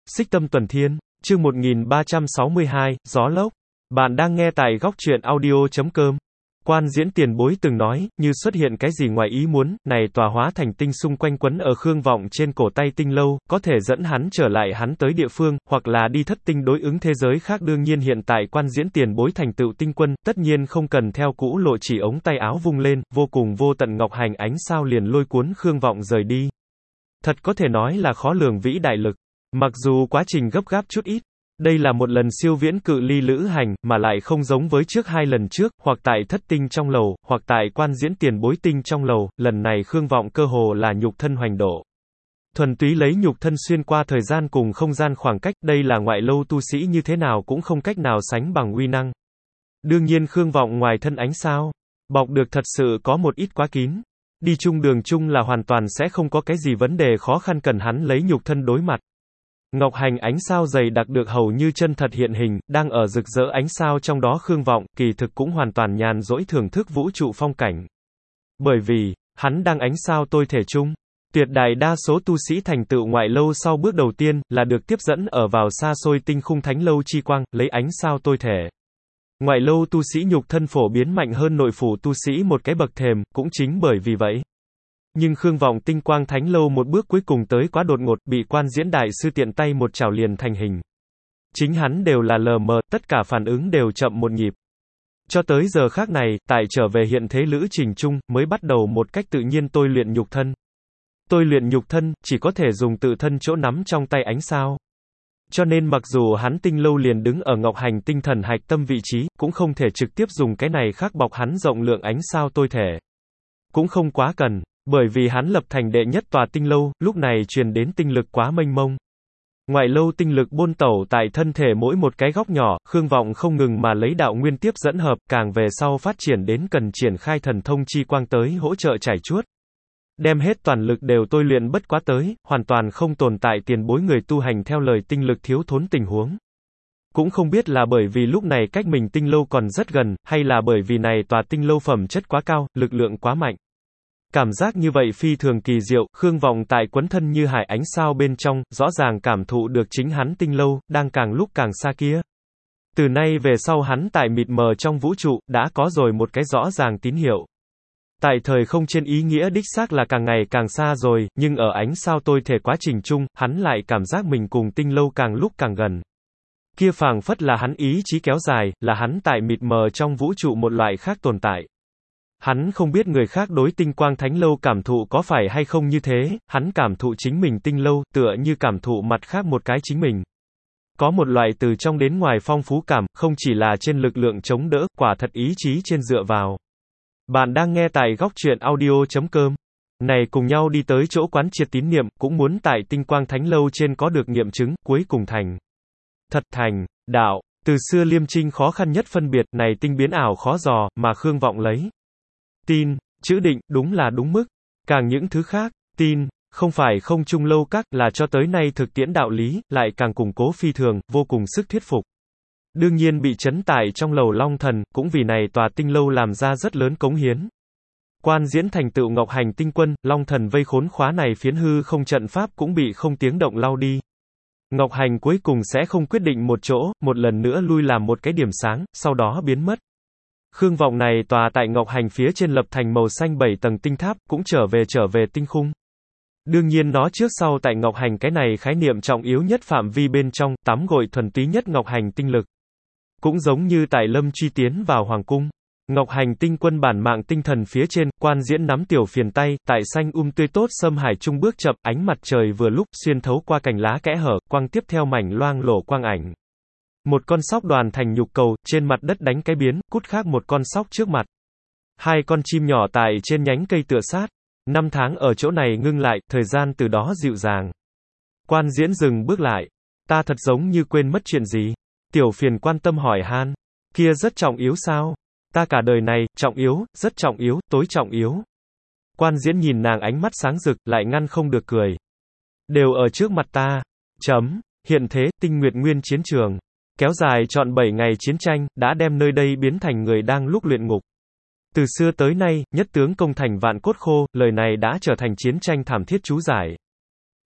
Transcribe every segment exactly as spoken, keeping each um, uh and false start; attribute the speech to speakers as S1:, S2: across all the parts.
S1: Xích Tâm Tuần Thiên, chương một nghìn ba trăm sáu mươi hai, Gió Lốc. Bạn đang nghe tại góc truyện audio chấm com. Quan Diễn tiền bối từng nói, như xuất hiện cái gì ngoài ý muốn, này tòa hóa thành tinh xung quanh quấn ở Khương Vọng trên cổ tay tinh lâu, có thể dẫn hắn trở lại hắn tới địa phương, hoặc là đi thất tinh đối ứng thế giới khác. Đương nhiên hiện tại Quan Diễn tiền bối thành tựu tinh quân, tất nhiên không cần theo cũ lộ, chỉ ống tay áo vung lên, vô cùng vô tận ngọc hành ánh sao liền lôi cuốn Khương Vọng rời đi. Thật có thể nói là khó lường vĩ đại lực. Mặc dù quá trình gấp gáp chút ít, đây là một lần siêu viễn cự ly lữ hành, mà lại không giống với trước hai lần trước, hoặc tại thất tinh trong lầu, hoặc tại Quan Diễn tiền bối tinh trong lầu, lần này Khương Vọng cơ hồ là nhục thân hoành độ. Thuần túy lấy nhục thân xuyên qua thời gian cùng không gian khoảng cách, đây là ngoại lâu tu sĩ như thế nào cũng không cách nào sánh bằng uy năng. Đương nhiên Khương Vọng ngoài thân ánh sao, bọc được thật sự có một ít quá kín. Đi chung đường chung là hoàn toàn sẽ không có cái gì vấn đề khó khăn cần hắn lấy nhục thân đối mặt. Ngọc hành ánh sao dày đặc được hầu như chân thật hiện hình, đang ở rực rỡ ánh sao trong đó Khương Vọng, kỳ thực cũng hoàn toàn nhàn rỗi thưởng thức vũ trụ phong cảnh. Bởi vì, hắn đang ánh sao tôi thể chung. Tuyệt đại đa số tu sĩ thành tựu ngoại lâu sau bước đầu tiên, là được tiếp dẫn ở vào xa xôi tinh khung thánh lâu chi quang, lấy ánh sao tôi thể. Ngoại lâu tu sĩ nhục thân phổ biến mạnh hơn nội phủ tu sĩ một cái bậc thềm, cũng chính bởi vì vậy. Nhưng Khương Vọng tinh quang thánh lâu một bước cuối cùng tới quá đột ngột, bị Quan Diễn đại sư tiện tay một chảo liền thành hình. Chính hắn đều là lờ mờ, tất cả phản ứng đều chậm một nhịp. Cho tới giờ khác này, tại trở về hiện thế lữ trình chung, mới bắt đầu một cách tự nhiên tôi luyện nhục thân. Tôi luyện nhục thân, chỉ có thể dùng tự thân chỗ nắm trong tay ánh sao. Cho nên mặc dù hắn tinh lâu liền đứng ở ngọc hành tinh thần hạch tâm vị trí, cũng không thể trực tiếp dùng cái này khác bọc hắn rộng lượng ánh sao tôi thể. Cũng không quá cần. Bởi vì hắn lập thành đệ nhất tòa tinh lâu, lúc này truyền đến tinh lực quá mênh mông. Ngoại lâu tinh lực bôn tẩu tại thân thể mỗi một cái góc nhỏ, Khương Vọng không ngừng mà lấy đạo nguyên tiếp dẫn hợp, càng về sau phát triển đến cần triển khai thần thông chi quang tới hỗ trợ trải chuốt. Đem hết toàn lực đều tôi luyện bất quá tới, hoàn toàn không tồn tại tiền bối người tu hành theo lời tinh lực thiếu thốn tình huống. Cũng không biết là bởi vì lúc này cách mình tinh lâu còn rất gần, hay là bởi vì này tòa tinh lâu phẩm chất quá cao, lực lượng quá mạnh. Cảm giác như vậy phi thường kỳ diệu, Khương Vọng tại quấn thân như hải ánh sao bên trong, rõ ràng cảm thụ được chính hắn tinh lâu, đang càng lúc càng xa kia. Từ nay về sau hắn tại mịt mờ trong vũ trụ, đã có rồi một cái rõ ràng tín hiệu. Tại thời không trên ý nghĩa đích xác là càng ngày càng xa rồi, nhưng ở ánh sao tôi thể quá trình chung, hắn lại cảm giác mình cùng tinh lâu càng lúc càng gần. Kia phảng phất là hắn ý chí kéo dài, là hắn tại mịt mờ trong vũ trụ một loại khác tồn tại. Hắn không biết người khác đối tinh quang thánh lâu cảm thụ có phải hay không như thế, hắn cảm thụ chính mình tinh lâu, tựa như cảm thụ mặt khác một cái chính mình. Có một loại từ trong đến ngoài phong phú cảm, không chỉ là trên lực lượng chống đỡ, quả thật ý chí trên dựa vào. Bạn đang nghe tại góc truyện audio chấm com. Này cùng nhau đi tới chỗ quán triệt tín niệm, cũng muốn tại tinh quang thánh lâu trên có được nghiệm chứng, cuối cùng thành. Thật thành, đạo, từ xưa liêm trinh khó khăn nhất phân biệt, này tinh biến ảo khó dò, mà Khương Vọng lấy. Tin, chữ định, đúng là đúng mức. Càng những thứ khác, tin, không phải không chung lâu các, là cho tới nay thực tiễn đạo lý, lại càng củng cố phi thường, vô cùng sức thuyết phục. Đương nhiên bị chấn tải trong lầu Long Thần, cũng vì này tòa tinh lâu làm ra rất lớn cống hiến. Quan Diễn thành tựu ngọc hành tinh quân, Long Thần vây khốn khóa này phiến hư không trận pháp cũng bị không tiếng động lao đi. Ngọc hành cuối cùng sẽ không quyết định một chỗ, một lần nữa lui làm một cái điểm sáng, sau đó biến mất. Khương Vọng này tòa tại ngọc hành phía trên lập thành màu xanh bảy tầng tinh tháp, cũng trở về trở về tinh khung. Đương nhiên nó trước sau tại ngọc hành cái này khái niệm trọng yếu nhất phạm vi bên trong, tắm gội thuần túy nhất ngọc hành tinh lực. Cũng giống như tại Lâm truy tiến vào hoàng cung. Ngọc hành tinh quân bản mạng tinh thần phía trên, Quan Diễn nắm tiểu phiền tay, tại xanh um tươi tốt sâm hải trung bước chậm, ánh mặt trời vừa lúc xuyên thấu qua cành lá kẽ hở, quang tiếp theo mảnh loang lổ quang ảnh. Một con sóc đoàn thành nhục cầu, trên mặt đất đánh cái biến, cút khác một con sóc trước mặt. Hai con chim nhỏ tại trên nhánh cây tựa sát. Năm tháng ở chỗ này ngưng lại, thời gian từ đó dịu dàng. Quan Diễn dừng bước lại. Ta thật giống như quên mất chuyện gì. Tiểu phiền quan tâm hỏi han. Kia rất trọng yếu sao? Ta cả đời này, trọng yếu, rất trọng yếu, tối trọng yếu. Quan Diễn nhìn nàng ánh mắt sáng rực, lại ngăn không được cười. Đều ở trước mặt ta. Chấm. Hiện thế, tinh nguyệt nguyên chiến trường. Kéo dài trọn bảy ngày chiến tranh, đã đem nơi đây biến thành người đang lúc luyện ngục. Từ xưa tới nay, nhất tướng công thành vạn cốt khô, lời này đã trở thành chiến tranh thảm thiết chú giải.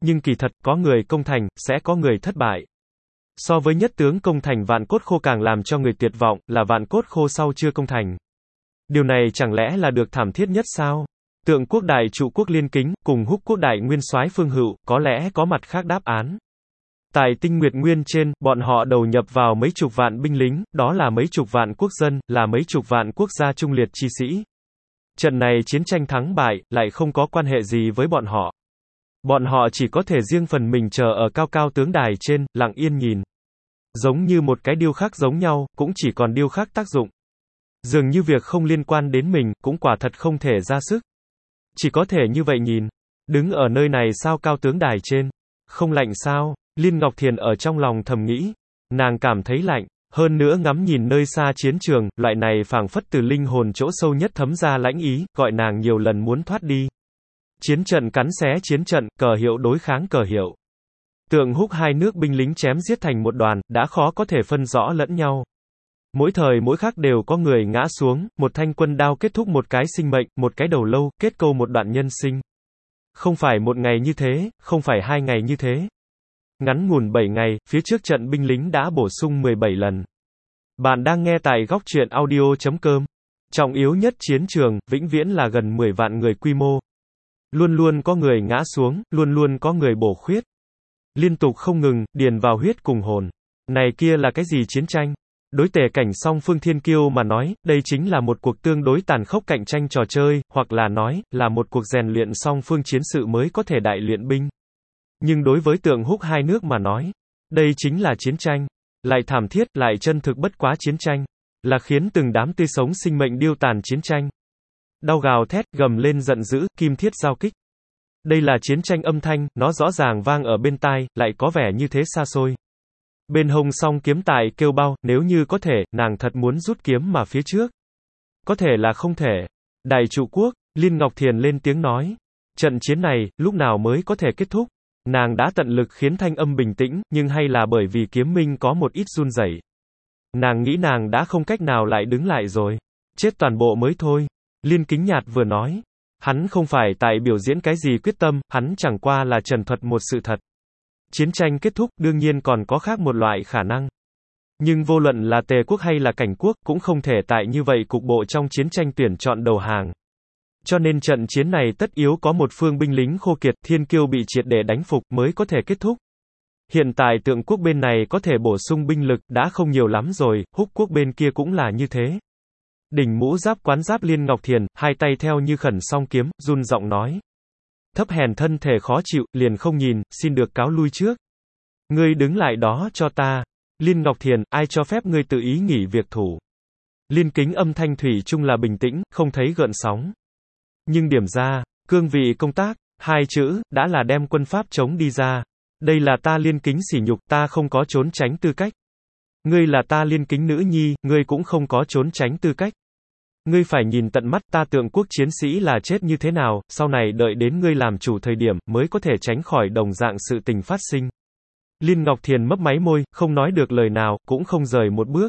S1: Nhưng kỳ thật, có người công thành, sẽ có người thất bại. So với nhất tướng công thành vạn cốt khô càng làm cho người tuyệt vọng, là vạn cốt khô sau chưa công thành. Điều này chẳng lẽ là được thảm thiết nhất sao? Tượng quốc đại trụ quốc Liên Kính, cùng húc quốc đại nguyên soái Phương Hựu, có lẽ có mặt khác đáp án. Tại Tinh Nguyệt Nguyên trên, bọn họ đầu nhập vào mấy chục vạn binh lính, đó là mấy chục vạn quốc dân, là mấy chục vạn quốc gia trung liệt chi sĩ. Trận này chiến tranh thắng bại, lại không có quan hệ gì với bọn họ. Bọn họ chỉ có thể riêng phần mình chờ ở cao cao tướng đài trên, lặng yên nhìn. Giống như một cái điêu khắc giống nhau, cũng chỉ còn điêu khắc tác dụng. Dường như việc không liên quan đến mình, cũng quả thật không thể ra sức. Chỉ có thể như vậy nhìn. Đứng ở nơi này sao cao tướng đài trên? Không lạnh sao? Liên Ngọc Thiền ở trong lòng thầm nghĩ. Nàng cảm thấy lạnh. Hơn nữa ngắm nhìn nơi xa chiến trường, loại này phảng phất từ linh hồn chỗ sâu nhất thấm ra lãnh ý, gọi nàng nhiều lần muốn thoát đi. Chiến trận cắn xé chiến trận, cờ hiệu đối kháng cờ hiệu. Tượng húc hai nước binh lính chém giết thành một đoàn, đã khó có thể phân rõ lẫn nhau. Mỗi thời mỗi khắc đều có người ngã xuống, một thanh quân đao kết thúc một cái sinh mệnh, một cái đầu lâu, kết câu một đoạn nhân sinh. Không phải một ngày như thế, không phải hai ngày như thế. Ngắn ngủn bảy ngày, phía trước trận binh lính đã bổ sung mười bảy lần. Bạn đang nghe tại góc truyện audio chấm com. Trọng yếu nhất chiến trường, vĩnh viễn là gần mười vạn người quy mô. Luôn luôn có người ngã xuống, luôn luôn có người bổ khuyết. Liên tục không ngừng, điền vào huyết cùng hồn. Này kia là cái gì chiến tranh? Đối tề cảnh song phương thiên kiêu mà nói, đây chính là một cuộc tương đối tàn khốc cạnh tranh trò chơi, hoặc là nói, là một cuộc rèn luyện song phương chiến sự mới có thể đại luyện binh. Nhưng đối với tượng húc hai nước mà nói, đây chính là chiến tranh. Lại thảm thiết, lại chân thực bất quá chiến tranh. Là khiến từng đám tươi sống sinh mệnh điêu tàn chiến tranh. Đau gào thét, gầm lên giận dữ, kim thiết giao kích. Đây là chiến tranh âm thanh, nó rõ ràng vang ở bên tai, lại có vẻ như thế xa xôi. Bên hông song kiếm tại kêu bao, nếu như có thể, nàng thật muốn rút kiếm mà phía trước. Có thể là không thể. Đại trụ quốc, Liên Ngọc Thiền lên tiếng nói. Trận chiến này, lúc nào mới có thể kết thúc? Nàng đã tận lực khiến thanh âm bình tĩnh, nhưng hay là bởi vì kiếm minh có một ít run rẩy. Nàng nghĩ nàng đã không cách nào lại đứng lại rồi. Chết toàn bộ mới thôi. Liên Kính nhạt vừa nói. Hắn không phải tại biểu diễn cái gì quyết tâm, hắn chẳng qua là trần thuật một sự thật. Chiến tranh kết thúc, đương nhiên còn có khác một loại khả năng. Nhưng vô luận là Tề quốc hay là Cảnh quốc, cũng không thể tại như vậy cục bộ trong chiến tranh tuyển chọn đầu hàng. Cho nên trận chiến này tất yếu có một phương binh lính khô kiệt, thiên kiêu bị triệt để đánh phục mới có thể kết thúc. Hiện tại tượng quốc bên này có thể bổ sung binh lực, đã không nhiều lắm rồi, húc quốc bên kia cũng là như thế. Đỉnh mũ giáp quán giáp Liên Ngọc Thiền, hai tay theo như khẩn song kiếm, run giọng nói. Thấp hèn thân thể khó chịu, liền không nhìn, xin được cáo lui trước. Ngươi đứng lại đó cho ta. Liên Ngọc Thiền, ai cho phép ngươi tự ý nghỉ việc thủ. Liên Kính âm thanh thủy chung là bình tĩnh, không thấy gợn sóng. Nhưng điểm ra, cương vị công tác, hai chữ, đã là đem quân pháp chống đi ra. Đây là ta Liên Kính sỉ nhục, ta không có trốn tránh tư cách. Ngươi là ta Liên Kính nữ nhi, ngươi cũng không có trốn tránh tư cách. Ngươi phải nhìn tận mắt ta tượng quốc chiến sĩ là chết như thế nào, sau này đợi đến ngươi làm chủ thời điểm, mới có thể tránh khỏi đồng dạng sự tình phát sinh. Liên Ngọc Thiền mấp máy môi, không nói được lời nào, cũng không rời một bước.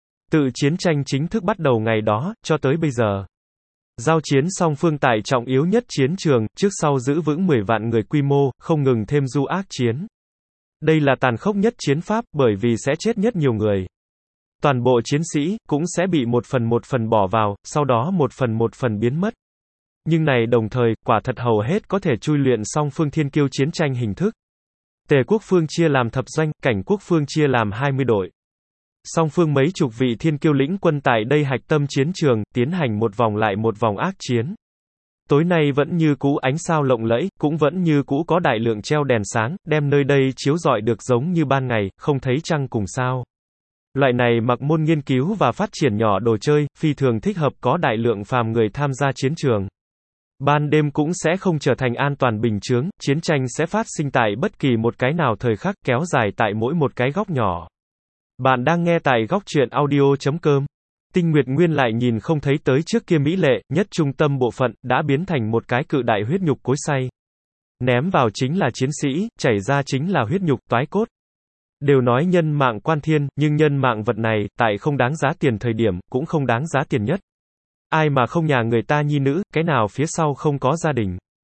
S1: Tự chiến tranh chính thức bắt đầu ngày đó, cho tới bây giờ. Giao chiến song phương tại trọng yếu nhất chiến trường, trước sau giữ vững mười vạn người quy mô, không ngừng thêm du ác chiến. Đây là tàn khốc nhất chiến pháp, bởi vì sẽ chết nhất nhiều người. Toàn bộ chiến sĩ, cũng sẽ bị một phần một phần bỏ vào, sau đó một phần một phần biến mất. Nhưng này đồng thời, quả thật hầu hết có thể chui luyện song phương thiên kiêu chiến tranh hình thức. Tề quốc phương chia làm thập doanh, Cảnh quốc phương chia làm hai mươi đội. Song phương mấy chục vị thiên kiêu lĩnh quân tại đây hạch tâm chiến trường, tiến hành một vòng lại một vòng ác chiến. Tối nay vẫn như cũ ánh sao lộng lẫy, cũng vẫn như cũ có đại lượng treo đèn sáng, đem nơi đây chiếu rọi được giống như ban ngày, không thấy trăng cùng sao. Loại này mặc môn nghiên cứu và phát triển nhỏ đồ chơi, phi thường thích hợp có đại lượng phàm người tham gia chiến trường. Ban đêm cũng sẽ không trở thành an toàn bình chướng, chiến tranh sẽ phát sinh tại bất kỳ một cái nào thời khắc, kéo dài tại mỗi một cái góc nhỏ. Bạn đang nghe tại góc truyện audio chấm com. Tinh Nguyệt Nguyên lại nhìn không thấy tới trước kia mỹ lệ, nhất trung tâm bộ phận, đã biến thành một cái cự đại huyết nhục cối xay. Ném vào chính là chiến sĩ, chảy ra chính là huyết nhục toái cốt. Đều nói nhân mạng quan thiên, nhưng nhân mạng vật này, tại không đáng giá tiền thời điểm, cũng không đáng giá tiền nhất. Ai mà không nhà người ta nhi nữ, cái nào phía sau không có gia đình.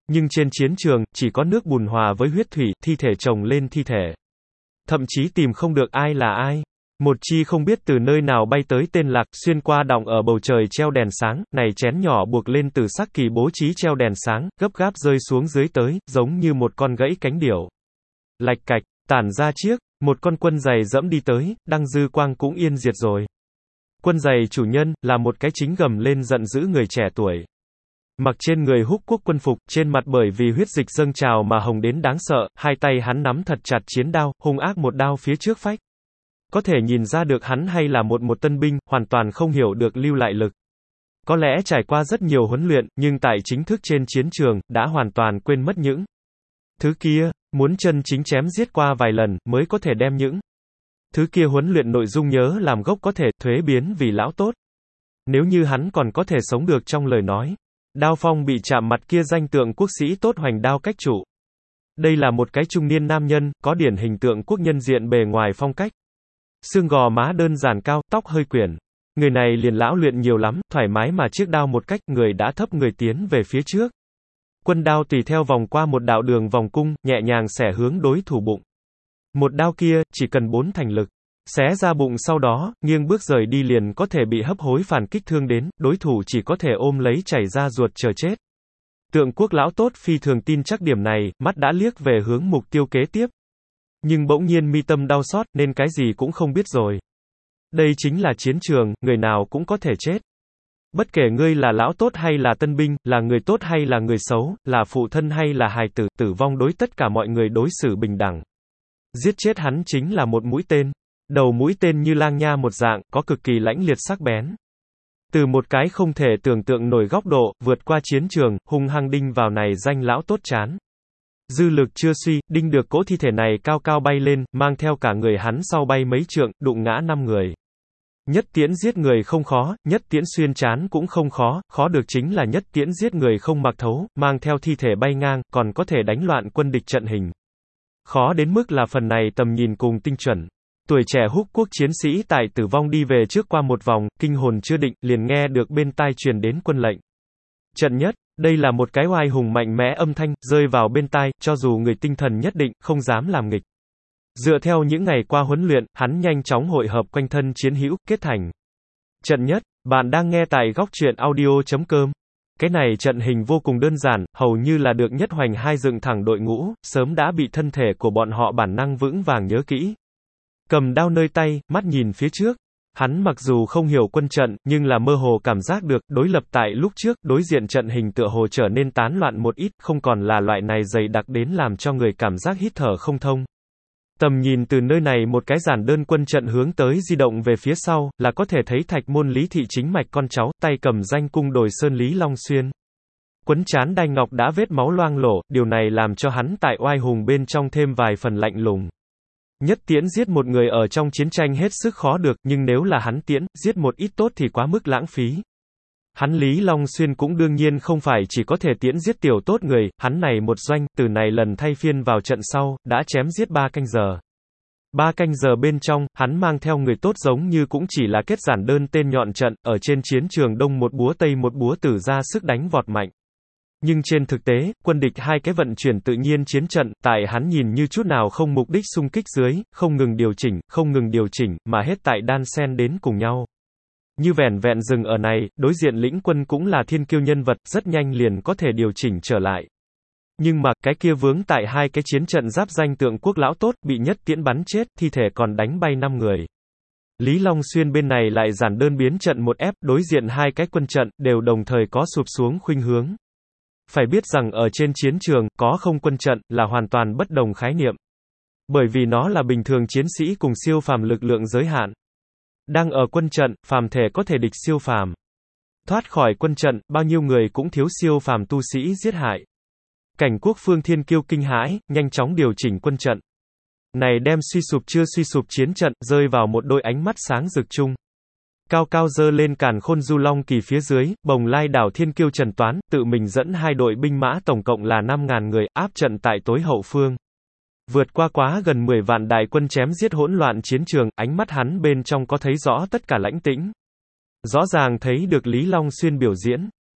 S1: Nhưng trên chiến trường, chỉ có nước bùn hòa với huyết thủy, thi thể chồng lên thi thể. Thậm chí tìm không được ai là ai. Một chi không biết từ nơi nào bay tới tên Lạc, xuyên qua đọng ở bầu trời treo đèn sáng, này chén nhỏ buộc lên từ sắc kỳ bố trí treo đèn sáng, gấp gáp rơi xuống dưới tới, giống như một con gãy cánh điểu. Lạch cạch, tản ra chiếc, một con quân giày dẫm đi tới, Đăng Dư Quang cũng yên diệt rồi. Quân giày chủ nhân, là một cái chính gầm lên giận dữ người trẻ tuổi. Mặc trên người húc quốc quân phục, trên mặt bởi vì huyết dịch dâng trào mà hồng đến đáng sợ, hai tay hắn nắm thật chặt chiến đao, hung ác một đao phía trước phách. Có thể nhìn ra được hắn hay là một một tân binh, hoàn toàn không hiểu được lưu lại lực. Có lẽ trải qua rất nhiều huấn luyện, nhưng tại chính thức trên chiến trường, đã hoàn toàn quên mất những thứ kia, muốn chân chính chém giết qua vài lần, mới có thể đem những thứ kia huấn luyện nội dung nhớ làm gốc có thể, thuế biến vì lão tốt. Nếu như hắn còn có thể sống được trong lời nói. Đao phong bị chạm mặt kia danh tượng quốc sĩ tốt hoành đao cách trụ. Đây là một cái trung niên nam nhân, có điển hình tượng quốc nhân diện bề ngoài phong cách. Xương gò má đơn giản cao, tóc hơi quyển. Người này liền lão luyện nhiều lắm, thoải mái mà chiếc đao một cách, người đã thấp người tiến về phía trước. Quân đao tùy theo vòng qua một đạo đường vòng cung, nhẹ nhàng xẻ hướng đối thủ bụng. Một đao kia, chỉ cần bốn thành lực. Xé ra bụng sau đó, nghiêng bước rời đi liền có thể bị hấp hối phản kích thương đến, đối thủ chỉ có thể ôm lấy chảy ra ruột chờ chết. Tượng quốc lão tốt phi thường tin chắc điểm này, mắt đã liếc về hướng mục tiêu kế tiếp. Nhưng bỗng nhiên mi tâm đau xót, nên cái gì cũng không biết rồi. Đây chính là chiến trường, người nào cũng có thể chết. Bất kể ngươi là lão tốt hay là tân binh, là người tốt hay là người xấu, là phụ thân hay là hài tử, tử vong đối tất cả mọi người đối xử bình đẳng. Giết chết hắn chính là một mũi tên. Đầu mũi tên như lang nha một dạng, có cực kỳ lãnh liệt sắc bén. Từ một cái không thể tưởng tượng nổi góc độ, vượt qua chiến trường, hung hăng đinh vào này danh lão tốt chán. Dư lực chưa suy, đinh được cỗ thi thể này cao cao bay lên, mang theo cả người hắn sau bay mấy trượng, đụng ngã năm người. Nhất tiễn giết người không khó, nhất tiễn xuyên chán cũng không khó, khó được chính là nhất tiễn giết người không mặc thấu, mang theo thi thể bay ngang, còn có thể đánh loạn quân địch trận hình. Khó đến mức là phần này tầm nhìn cùng tinh chuẩn. Tuổi trẻ húc quốc chiến sĩ tại tử vong đi về trước qua một vòng, kinh hồn chưa định, liền nghe được bên tai truyền đến quân lệnh. Trận nhất, đây là một cái oai hùng mạnh mẽ âm thanh, rơi vào bên tai, cho dù người tinh thần nhất định, không dám làm nghịch. Dựa theo những ngày qua huấn luyện, hắn nhanh chóng hội hợp quanh thân chiến hữu, kết thành. Trận nhất, bạn đang nghe tại góc truyện audio chấm com. Cái này trận hình vô cùng đơn giản, hầu như là được nhất hoành hai dựng thẳng đội ngũ, sớm đã bị thân thể của bọn họ bản năng vững vàng nhớ kỹ. Cầm đao nơi tay, mắt nhìn phía trước. Hắn mặc dù không hiểu quân trận, nhưng là mơ hồ cảm giác được, đối lập tại lúc trước, đối diện trận hình tựa hồ trở nên tán loạn một ít, không còn là loại này dày đặc đến làm cho người cảm giác hít thở không thông. Tầm nhìn từ nơi này một cái giản đơn quân trận hướng tới di động về phía sau, là có thể thấy Thạch Môn Lý Thị chính mạch con cháu, tay cầm danh cung đồi sơn Lý Long Xuyên. Quấn trán đai ngọc đã vết máu loang lổ, điều này làm cho hắn tại oai hùng bên trong thêm vài phần lạnh lùng. Nhất tiễn giết một người ở trong chiến tranh hết sức khó được, nhưng nếu là hắn tiễn, giết một ít tốt thì quá mức lãng phí. Hắn Lý Long Xuyên cũng đương nhiên không phải chỉ có thể tiễn giết tiểu tốt người, hắn này một doanh, từ này lần thay phiên vào trận sau, đã chém giết ba canh giờ. Ba canh giờ bên trong, hắn mang theo người tốt giống như cũng chỉ là kết giản đơn tên nhọn trận, ở trên chiến trường đông một búa tây một búa tử ra sức đánh vọt mạnh. Nhưng trên thực tế, quân địch hai cái vận chuyển tự nhiên chiến trận, tại hắn nhìn như chút nào không mục đích xung kích dưới, không ngừng điều chỉnh, không ngừng điều chỉnh, mà hết tại đan xen đến cùng nhau. Như vẻn vẹn dừng ở này, đối diện lĩnh quân cũng là thiên kiêu nhân vật, rất nhanh liền có thể điều chỉnh trở lại. Nhưng mà, cái kia vướng tại hai cái chiến trận giáp danh tượng quốc lão tốt, bị nhất tiễn bắn chết, thi thể còn đánh bay năm người. Lý Long Xuyên bên này lại giản đơn biến trận một ép, đối diện hai cái quân trận, đều đồng thời có sụp xuống khuynh hướng. Phải biết rằng ở trên chiến trường, có không quân trận, là hoàn toàn bất đồng khái niệm. Bởi vì nó là bình thường chiến sĩ cùng siêu phàm lực lượng giới hạn. Đang ở quân trận, phàm thể có thể địch siêu phàm. Thoát khỏi quân trận, bao nhiêu người cũng thiếu siêu phàm tu sĩ giết hại. Cảnh quốc phương thiên kiêu kinh hãi, nhanh chóng điều chỉnh quân trận. Này đem suy sụp chưa suy sụp chiến trận, rơi vào một đôi ánh mắt sáng rực chung. Cao cao dơ lên càn khôn du long kỳ phía dưới, bồng lai đảo thiên kiêu Trần Toán, tự mình dẫn hai đội binh mã tổng cộng là năm ngàn người, áp trận tại tối hậu phương. Vượt qua quá gần mười vạn đại quân chém giết hỗn loạn chiến trường, ánh mắt hắn bên trong có thấy rõ tất cả lãnh tĩnh. Rõ ràng thấy được Lý Long Xuyên biểu diễn.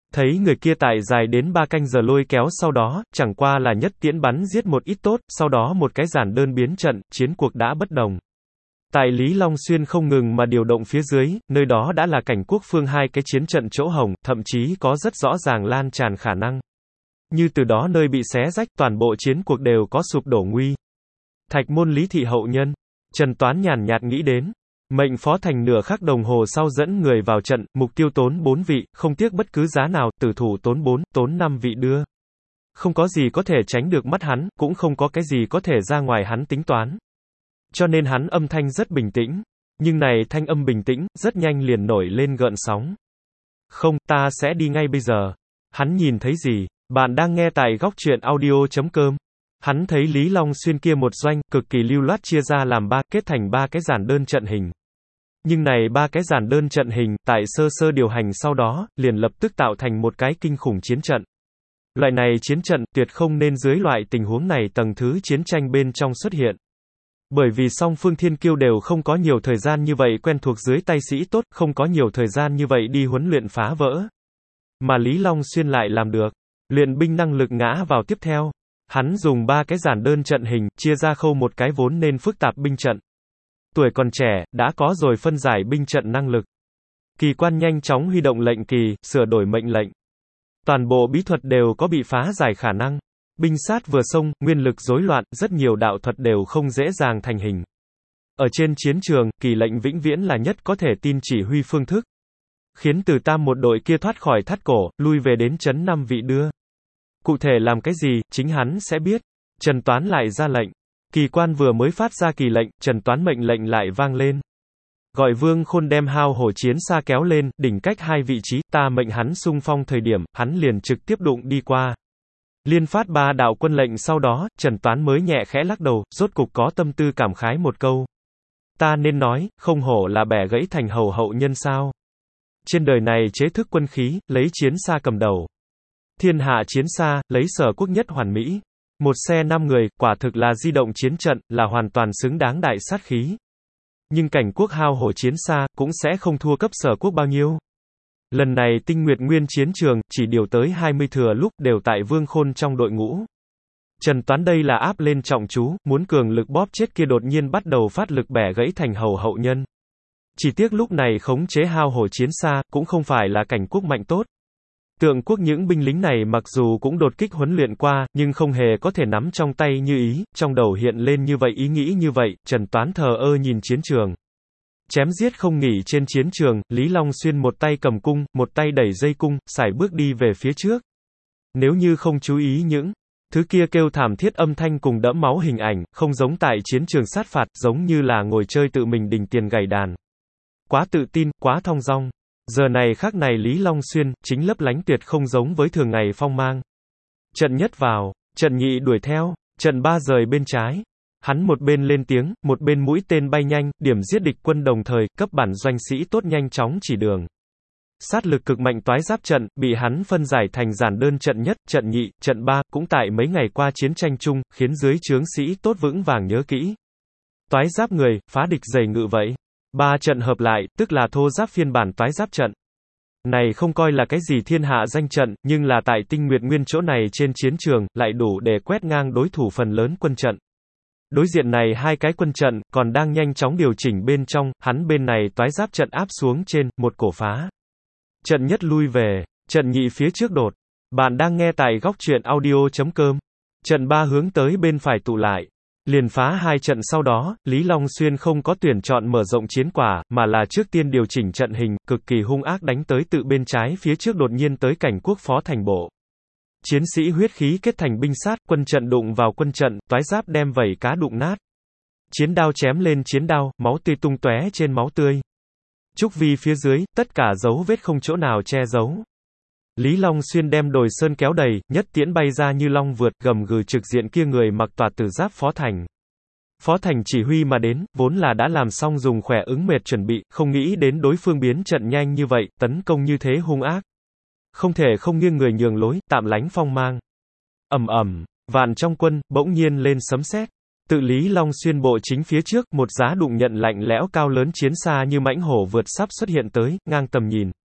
S1: Thấy người kia tại dài đến ba canh giờ lôi kéo sau đó, chẳng qua là nhất tiễn bắn giết một ít tốt, sau đó một cái giản đơn biến trận, chiến cuộc đã bất đồng. Tại Lý Long Xuyên không ngừng mà điều động phía dưới, nơi đó đã là cảnh quốc phương hai cái chiến trận chỗ hổng, thậm chí có rất rõ ràng lan tràn khả năng. Như từ đó nơi bị xé rách, toàn bộ chiến cuộc đều có sụp đổ nguy. Thạch môn Lý thị hậu nhân. Trần Toán nhàn nhạt nghĩ đến. Mệnh Phó Thành nửa khắc đồng hồ sau dẫn người vào trận, mục tiêu tốn bốn vị, không tiếc bất cứ giá nào, tử thủ tốn bốn, tốn năm vị đưa. Không có gì có thể tránh được mắt hắn, cũng không có cái gì có thể ra ngoài hắn tính toán. Cho nên hắn âm thanh rất bình tĩnh. Nhưng này thanh âm bình tĩnh, rất nhanh liền nổi lên gợn sóng. Không, ta sẽ đi ngay bây giờ. Hắn nhìn thấy gì? Bạn đang nghe tại góc truyện audio chấm com. Hắn thấy Lý Long Xuyên kia một doanh, cực kỳ lưu loát chia ra làm ba, kết thành ba cái giản đơn trận hình. Nhưng này ba cái giản đơn trận hình, tại sơ sơ điều hành sau đó, liền lập tức tạo thành một cái kinh khủng chiến trận. Loại này chiến trận, tuyệt không nên dưới loại tình huống này tầng thứ chiến tranh bên trong xuất hiện. Bởi vì song phương thiên kiêu đều không có nhiều thời gian như vậy quen thuộc dưới tay sĩ tốt, không có nhiều thời gian như vậy đi huấn luyện phá vỡ. Mà Lý Long Xuyên lại làm được. Luyện binh năng lực ngã vào tiếp theo. Hắn dùng ba cái giản đơn trận hình, chia ra khâu một cái vốn nên phức tạp binh trận. Tuổi còn trẻ, đã có rồi phân giải binh trận năng lực. Kỳ quan nhanh chóng huy động lệnh kỳ, sửa đổi mệnh lệnh. Toàn bộ bí thuật đều có bị phá giải khả năng. Binh sát vừa xông, nguyên lực rối loạn, rất nhiều đạo thuật đều không dễ dàng thành hình. Ở trên chiến trường, kỳ lệnh vĩnh viễn là nhất có thể tin chỉ huy phương thức. Khiến từ tam một đội kia thoát khỏi thắt cổ, lui về đến trấn năm vị đưa. Cụ thể làm cái gì, chính hắn sẽ biết. Trần Toán lại ra lệnh. Kỳ quan vừa mới phát ra kỳ lệnh, Trần Toán mệnh lệnh lại vang lên. Gọi Vương Khôn đem hao hổ chiến xa kéo lên, đỉnh cách hai vị trí, ta mệnh hắn xung phong thời điểm, hắn liền trực tiếp đụng đi qua. Liên phát ba đạo quân lệnh sau đó, Trần Toán mới nhẹ khẽ lắc đầu, rốt cục có tâm tư cảm khái một câu. Ta nên nói, không hổ là bẻ gãy thành hầu hậu nhân sao. Trên đời này chế thức quân khí, lấy chiến xa cầm đầu. Thiên hạ chiến xa, lấy Sở Quốc nhất hoàn mỹ. Một xe năm người, quả thực là di động chiến trận, là hoàn toàn xứng đáng đại sát khí. Nhưng cảnh quốc hao hổ chiến xa, cũng sẽ không thua cấp Sở Quốc bao nhiêu. Lần này Tinh Nguyệt Nguyên chiến trường, chỉ điều tới hai mươi thừa lúc, đều tại Vương Khôn trong đội ngũ. Trần Toán đây là áp lên trọng chú, muốn cường lực bóp chết kia đột nhiên bắt đầu phát lực bẻ gãy thành hầu hậu nhân. Chỉ tiếc lúc này khống chế hao hổ chiến xa, cũng không phải là cảnh quốc mạnh tốt. Tượng quốc những binh lính này mặc dù cũng đột kích huấn luyện qua, nhưng không hề có thể nắm trong tay như ý, trong đầu hiện lên như vậy ý nghĩ như vậy, Trần Toán thờ ơ nhìn chiến trường. Chém giết không nghỉ trên chiến trường, Lý Long Xuyên một tay cầm cung, một tay đẩy dây cung, sải bước đi về phía trước. Nếu như không chú ý những thứ kia kêu thảm thiết âm thanh cùng đẫm máu hình ảnh, không giống tại chiến trường sát phạt, giống như là ngồi chơi tự mình đình tiền gảy đàn. Quá tự tin, quá thong dong. Giờ này khắc này Lý Long Xuyên, chính lấp lánh tuyệt không giống với thường ngày phong mang. Trận nhất vào, trận nhị đuổi theo, trận ba rời bên trái. Hắn một bên lên tiếng, một bên mũi tên bay nhanh, điểm giết địch quân đồng thời, cấp bản doanh sĩ tốt nhanh chóng chỉ đường. Sát lực cực mạnh toái giáp trận, bị hắn phân giải thành giản đơn trận nhất, trận nhị, trận ba, cũng tại mấy ngày qua chiến tranh chung, khiến dưới trướng sĩ tốt vững vàng nhớ kỹ. Toái giáp người, phá địch dày ngự vậy. Ba trận hợp lại, tức là thô giáp phiên bản toái giáp trận. Này không coi là cái gì thiên hạ danh trận, nhưng là tại Tinh Nguyệt Nguyên chỗ này trên chiến trường, lại đủ để quét ngang đối thủ phần lớn quân trận. Đối diện này hai cái quân trận, còn đang nhanh chóng điều chỉnh bên trong, hắn bên này toái giáp trận áp xuống trên, một cổ phá. Trận nhất lui về, trận nhị phía trước đột. Bạn đang nghe tại góc truyện audio chấm com. Trận ba hướng tới bên phải tụ lại. Liền phá hai trận sau đó, Lý Long Xuyên không có tuyển chọn mở rộng chiến quả, mà là trước tiên điều chỉnh trận hình, cực kỳ hung ác đánh tới tự bên trái phía trước đột nhiên tới cảnh quốc phó thành bộ. Chiến sĩ huyết khí kết thành binh sát, quân trận đụng vào quân trận, toái giáp đem vẩy cá đụng nát. Chiến đao chém lên chiến đao, máu tươi tung tóe trên máu tươi. Trúc vi phía dưới, tất cả dấu vết không chỗ nào che giấu. Lý Long Xuyên đem đồi sơn kéo đầy, nhất tiễn bay ra như long vượt, gầm gừ trực diện kia người mặc tỏa tử giáp Phó Thành. Phó Thành chỉ huy mà đến, vốn là đã làm xong dùng khỏe ứng mệt chuẩn bị, không nghĩ đến đối phương biến trận nhanh như vậy, tấn công như thế hung ác. Không thể không nghiêng người nhường lối, tạm lánh phong mang. Ầm ầm, vạn trong quân, bỗng nhiên lên sấm sét. Tự Lý Long Xuyên bộ chính phía trước, một giá đụng nhận lạnh lẽo cao lớn chiến xa như mãnh hổ vượt sắp xuất hiện tới, ngang tầm nhìn.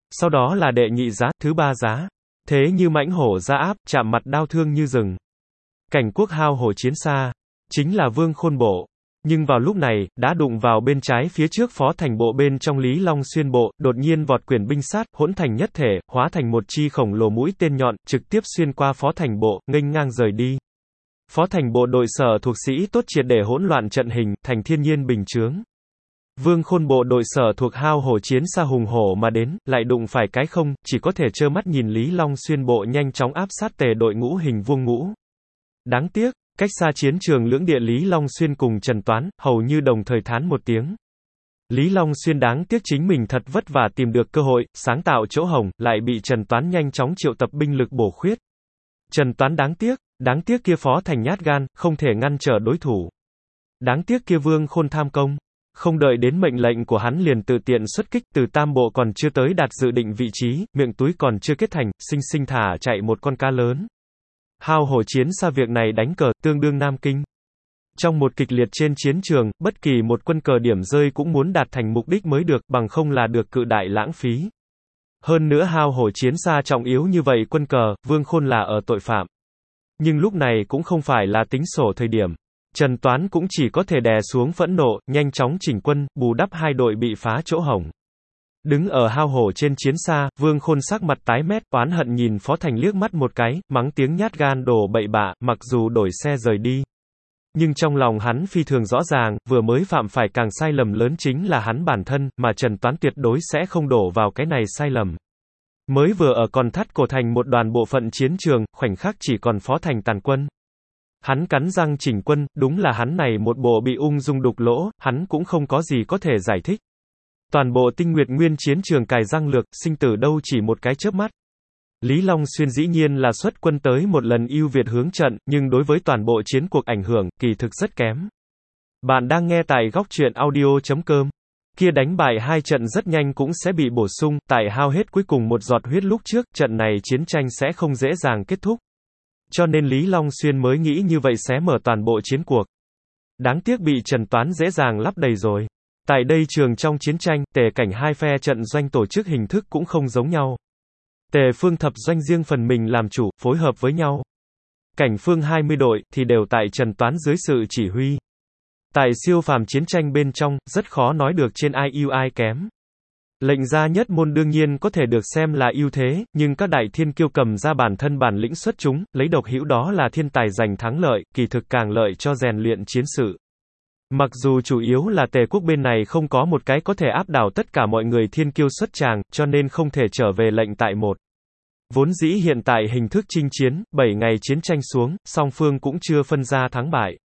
S1: Sau đó là đệ nhị giá, thứ ba giá. Thế như mãnh hổ ra áp, chạm mặt đao thương như rừng. Cảnh quốc hao hổ chiến xa. Chính là Vương Khôn Bộ. Nhưng vào lúc này, đã đụng vào bên trái phía trước Phó Thành Bộ bên trong Lý Long Xuyên Bộ, đột nhiên vọt quyển binh sát, hỗn thành nhất thể, hóa thành một chi khổng lồ mũi tên nhọn, trực tiếp xuyên qua Phó Thành Bộ, nghênh ngang rời đi. Phó Thành Bộ đội sở thuộc sĩ tốt triệt để hỗn loạn trận hình, thành thiên nhiên bình chướng. Vương Khôn Bộ đội sở thuộc hao hổ chiến xa hùng hổ mà đến, lại đụng phải cái không, chỉ có thể trơ mắt nhìn Lý Long Xuyên Bộ nhanh chóng áp sát tề đội ngũ hình vuông ngũ. Đáng tiếc, cách xa chiến trường lưỡng địa Lý Long Xuyên cùng Trần Toán, hầu như đồng thời thán một tiếng. Lý Long Xuyên đáng tiếc chính mình thật vất vả tìm được cơ hội, sáng tạo chỗ hổng, lại bị Trần Toán nhanh chóng triệu tập binh lực bổ khuyết. Trần Toán đáng tiếc, đáng tiếc kia Phó Thành nhát gan, không thể ngăn trở đối thủ. Đáng tiếc kia Vương Khôn tham công. Không đợi đến mệnh lệnh của hắn liền tự tiện xuất kích, từ Tam Bộ còn chưa tới đạt dự định vị trí, miệng túi còn chưa kết thành, sinh sinh thả chạy một con cá lớn. Hao hổ chiến xa việc này đánh cờ, tương đương Nam Kinh. Trong một kịch liệt trên chiến trường, bất kỳ một quân cờ điểm rơi cũng muốn đạt thành mục đích mới được, bằng không là được cự đại lãng phí. Hơn nữa hao hổ chiến xa trọng yếu như vậy quân cờ, Vương Khôn là ở tội phạm. Nhưng lúc này cũng không phải là tính sổ thời điểm. Trần Toán cũng chỉ có thể đè xuống phẫn nộ, nhanh chóng chỉnh quân, bù đắp hai đội bị phá chỗ hổng. Đứng ở hao hổ trên chiến xa, Vương Khôn sắc mặt tái mét, oán hận nhìn Phó Thành liếc mắt một cái, mắng tiếng nhát gan đồ bậy bạ, mặc dù đổi xe rời đi. Nhưng trong lòng hắn phi thường rõ ràng, vừa mới phạm phải càng sai lầm lớn chính là hắn bản thân, mà Trần Toán tuyệt đối sẽ không đổ vào cái này sai lầm. Mới vừa ở còn thắt cổ thành một đoàn bộ phận chiến trường, khoảnh khắc chỉ còn Phó Thành tàn quân. Hắn cắn răng chỉnh quân, đúng là hắn này một bộ bị ung dung đục lỗ, hắn cũng không có gì có thể giải thích. Toàn bộ Tinh Nguyệt Nguyên chiến trường cài răng lược, sinh tử đâu chỉ một cái chớp mắt. Lý Long Xuyên dĩ nhiên là xuất quân tới một lần ưu việt hướng trận, nhưng đối với toàn bộ chiến cuộc ảnh hưởng, kỳ thực rất kém. Bạn đang nghe tại góc truyện audio chấm com. Kia đánh bại hai trận rất nhanh cũng sẽ bị bổ sung, tại hao hết cuối cùng một giọt huyết lúc trước, trận này chiến tranh sẽ không dễ dàng kết thúc. Cho nên Lý Long Xuyên mới nghĩ như vậy xé mở toàn bộ chiến cuộc. Đáng tiếc bị Trần Toán dễ dàng lắp đầy rồi. Tại đây trường trong chiến tranh, tề cảnh hai phe trận doanh tổ chức hình thức cũng không giống nhau. Tề phương thập doanh riêng phần mình làm chủ, phối hợp với nhau. Cảnh phương hai mươi đội, thì đều tại Trần Toán dưới sự chỉ huy. Tại siêu phàm chiến tranh bên trong, rất khó nói được trên ai ưu ai kém. Lệnh gia nhất môn đương nhiên có thể được xem là ưu thế, nhưng các đại thiên kiêu cầm ra bản thân bản lĩnh xuất chúng, lấy độc hữu đó là thiên tài giành thắng lợi, kỳ thực càng lợi cho rèn luyện chiến sự. Mặc dù chủ yếu là Tề quốc bên này không có một cái có thể áp đảo tất cả mọi người thiên kiêu xuất tràng, cho nên không thể trở về lệnh tại một. Vốn dĩ hiện tại hình thức chinh chiến, bảy ngày chiến tranh xuống, song phương cũng chưa phân ra thắng bại.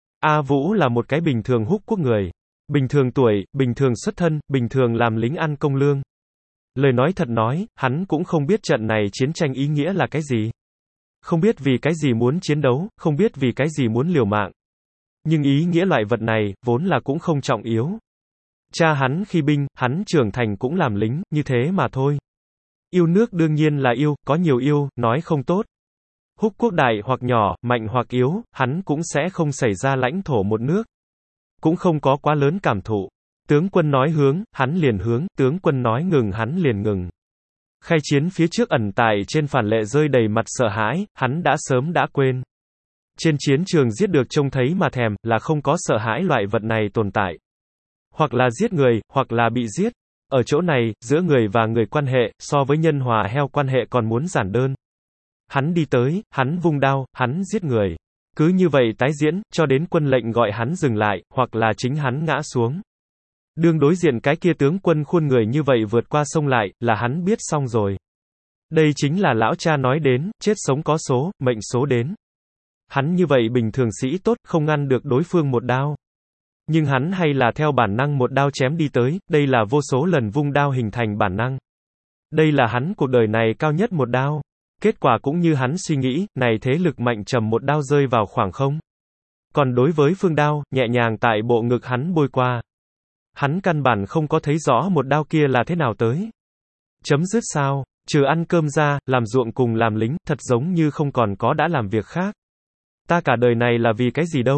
S1: A Vũ là một cái bình thường húc quốc người. Bình thường tuổi, bình thường xuất thân, bình thường làm lính ăn công lương. Lời nói thật nói, hắn cũng không biết trận này chiến tranh ý nghĩa là cái gì. Không biết vì cái gì muốn chiến đấu, không biết vì cái gì muốn liều mạng. Nhưng ý nghĩa loại vật này, vốn là cũng không trọng yếu. Cha hắn khi binh, hắn trưởng thành cũng làm lính, như thế mà thôi. Yêu nước đương nhiên là yêu, có nhiều yêu, nói không tốt. Húc quốc đại hoặc nhỏ, mạnh hoặc yếu, hắn cũng sẽ không xảy ra lãnh thổ một nước. Cũng không có quá lớn cảm thụ. Tướng quân nói hướng, hắn liền hướng, tướng quân nói ngừng hắn liền ngừng. Khai chiến phía trước ẩn tại trên phản lệ rơi đầy mặt sợ hãi, hắn đã sớm đã quên. Trên chiến trường giết được trông thấy mà thèm, là không có sợ hãi loại vật này tồn tại. Hoặc là giết người, hoặc là bị giết. Ở chỗ này, giữa người và người quan hệ, so với nhân hòa heo quan hệ còn muốn giản đơn. Hắn đi tới, hắn vung đao, hắn giết người. Cứ như vậy tái diễn, cho đến quân lệnh gọi hắn dừng lại, hoặc là chính hắn ngã xuống. Đương đối diện cái kia tướng quân khuôn người như vậy vượt qua sông lại, là hắn biết xong rồi. Đây chính là lão cha nói đến, chết sống có số, mệnh số đến. Hắn như vậy bình thường sĩ tốt, không ngăn được đối phương một đao. Nhưng hắn hay là theo bản năng một đao chém đi tới, đây là vô số lần vung đao hình thành bản năng. Đây là hắn cuộc đời này cao nhất một đao. Kết quả cũng như hắn suy nghĩ, này thế lực mạnh trầm một đao rơi vào khoảng không. Còn đối với phương đao, nhẹ nhàng tại bộ ngực hắn bôi qua. Hắn căn bản không có thấy rõ một đao kia là thế nào tới. Chấm dứt sao, trừ ăn cơm ra, làm ruộng cùng làm lính, thật giống như không còn có đã làm việc khác. Ta cả đời này là vì cái gì đâu?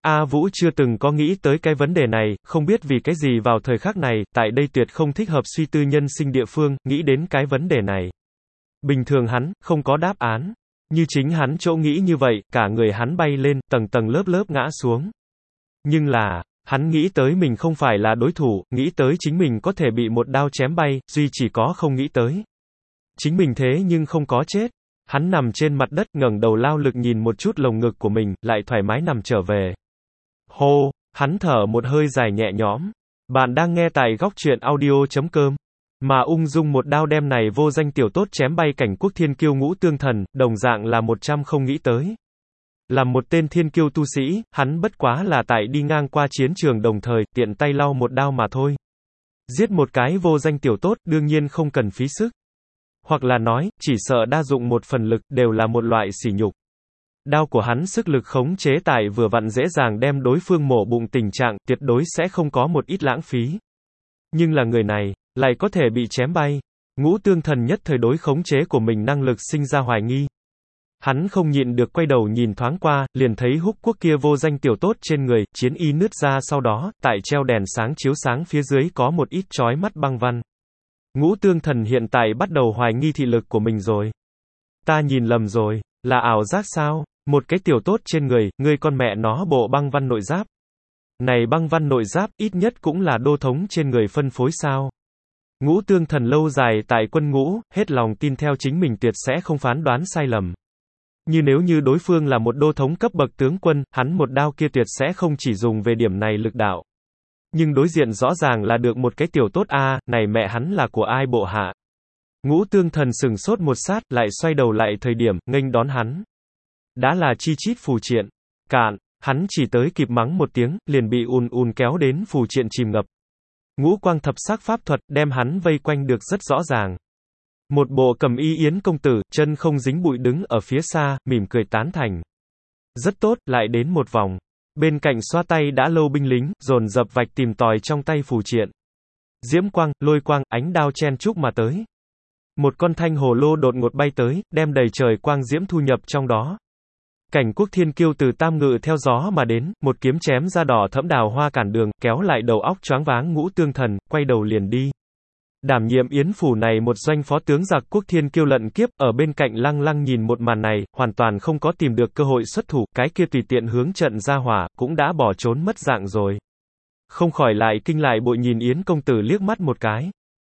S1: A Vũ chưa từng có nghĩ tới cái vấn đề này, không biết vì cái gì vào thời khắc này, tại đây tuyệt không thích hợp suy tư nhân sinh địa phương, nghĩ đến cái vấn đề này. Bình thường hắn, không có đáp án. Như chính hắn chỗ nghĩ như vậy, cả người hắn bay lên, tầng tầng lớp lớp ngã xuống. Nhưng là, hắn nghĩ tới mình không phải là đối thủ, nghĩ tới chính mình có thể bị một đao chém bay, duy chỉ có không nghĩ tới. Chính mình thế nhưng không có chết. Hắn nằm trên mặt đất, ngẩng đầu lao lực nhìn một chút lồng ngực của mình, lại thoải mái nằm trở về. Hô, hắn thở một hơi dài nhẹ nhõm. Bạn đang nghe tại góc truyện audio chấm com. Mà ung dung một đao đem này vô danh tiểu tốt chém bay cảnh quốc thiên kiêu Ngũ Tương Thần, đồng dạng là một trăm không nghĩ tới. Làm một tên thiên kiêu tu sĩ, hắn bất quá là tại đi ngang qua chiến trường đồng thời, tiện tay lau một đao mà thôi. Giết một cái vô danh tiểu tốt, đương nhiên không cần phí sức. Hoặc là nói, chỉ sợ đa dụng một phần lực, đều là một loại sỉ nhục. Đao của hắn sức lực khống chế tại vừa vặn dễ dàng đem đối phương mổ bụng tình trạng, tuyệt đối sẽ không có một ít lãng phí. Nhưng là người này, lại có thể bị chém bay. Ngũ Tương Thần nhất thời đối khống chế của mình năng lực sinh ra hoài nghi. Hắn không nhịn được quay đầu nhìn thoáng qua, liền thấy húc quốc kia vô danh tiểu tốt trên người, chiến y nứt ra sau đó, tại treo đèn sáng chiếu sáng phía dưới có một ít chói mắt băng văn. Ngũ Tương Thần hiện tại bắt đầu hoài nghi thị lực của mình rồi. Ta nhìn lầm rồi, là ảo giác sao? Một cái tiểu tốt trên người, ngươi con mẹ nó bộ băng văn nội giáp. Này băng văn nội giáp, ít nhất cũng là đô thống trên người phân phối sao? Ngũ Tương Thần lâu dài tại quân ngũ, hết lòng tin theo chính mình tuyệt sẽ không phán đoán sai lầm. Như nếu như đối phương là một đô thống cấp bậc tướng quân, hắn một đao kia tuyệt sẽ không chỉ dùng về điểm này lực đạo. Nhưng đối diện rõ ràng là được một cái tiểu tốt a, à, này mẹ hắn là của ai bộ hạ. Ngũ Tương Thần sừng sốt một sát, lại xoay đầu lại thời điểm, nghênh đón hắn. Đã là chi chít phù triện. Cạn, hắn chỉ tới kịp mắng một tiếng, liền bị ùn ùn kéo đến phù triện chìm ngập. Ngũ quang thập sắc pháp thuật, đem hắn vây quanh được rất rõ ràng. Một bộ cầm y yến công tử, chân không dính bụi đứng ở phía xa, mỉm cười tán thành. Rất tốt, lại đến một vòng. Bên cạnh xoa tay đã lâu binh lính, dồn dập vạch tìm tòi trong tay phù triện. Diễm quang, lôi quang, ánh đao chen chúc mà tới. Một con thanh hồ lô đột ngột bay tới, đem đầy trời quang diễm thu nhập trong đó. Cảnh quốc thiên kiêu từ tam ngự theo gió mà đến, một kiếm chém ra đỏ thẫm đào hoa cản đường, kéo lại đầu óc choáng váng Ngũ Tương Thần, quay đầu liền đi. Đảm nhiệm yến phủ này một doanh phó tướng giặc quốc thiên kiêu lận kiếp, ở bên cạnh lăng lăng nhìn một màn này, hoàn toàn không có tìm được cơ hội xuất thủ, cái kia tùy tiện hướng trận ra hỏa, cũng đã bỏ trốn mất dạng rồi. Không khỏi lại kinh lại bội nhìn yến công tử liếc mắt một cái.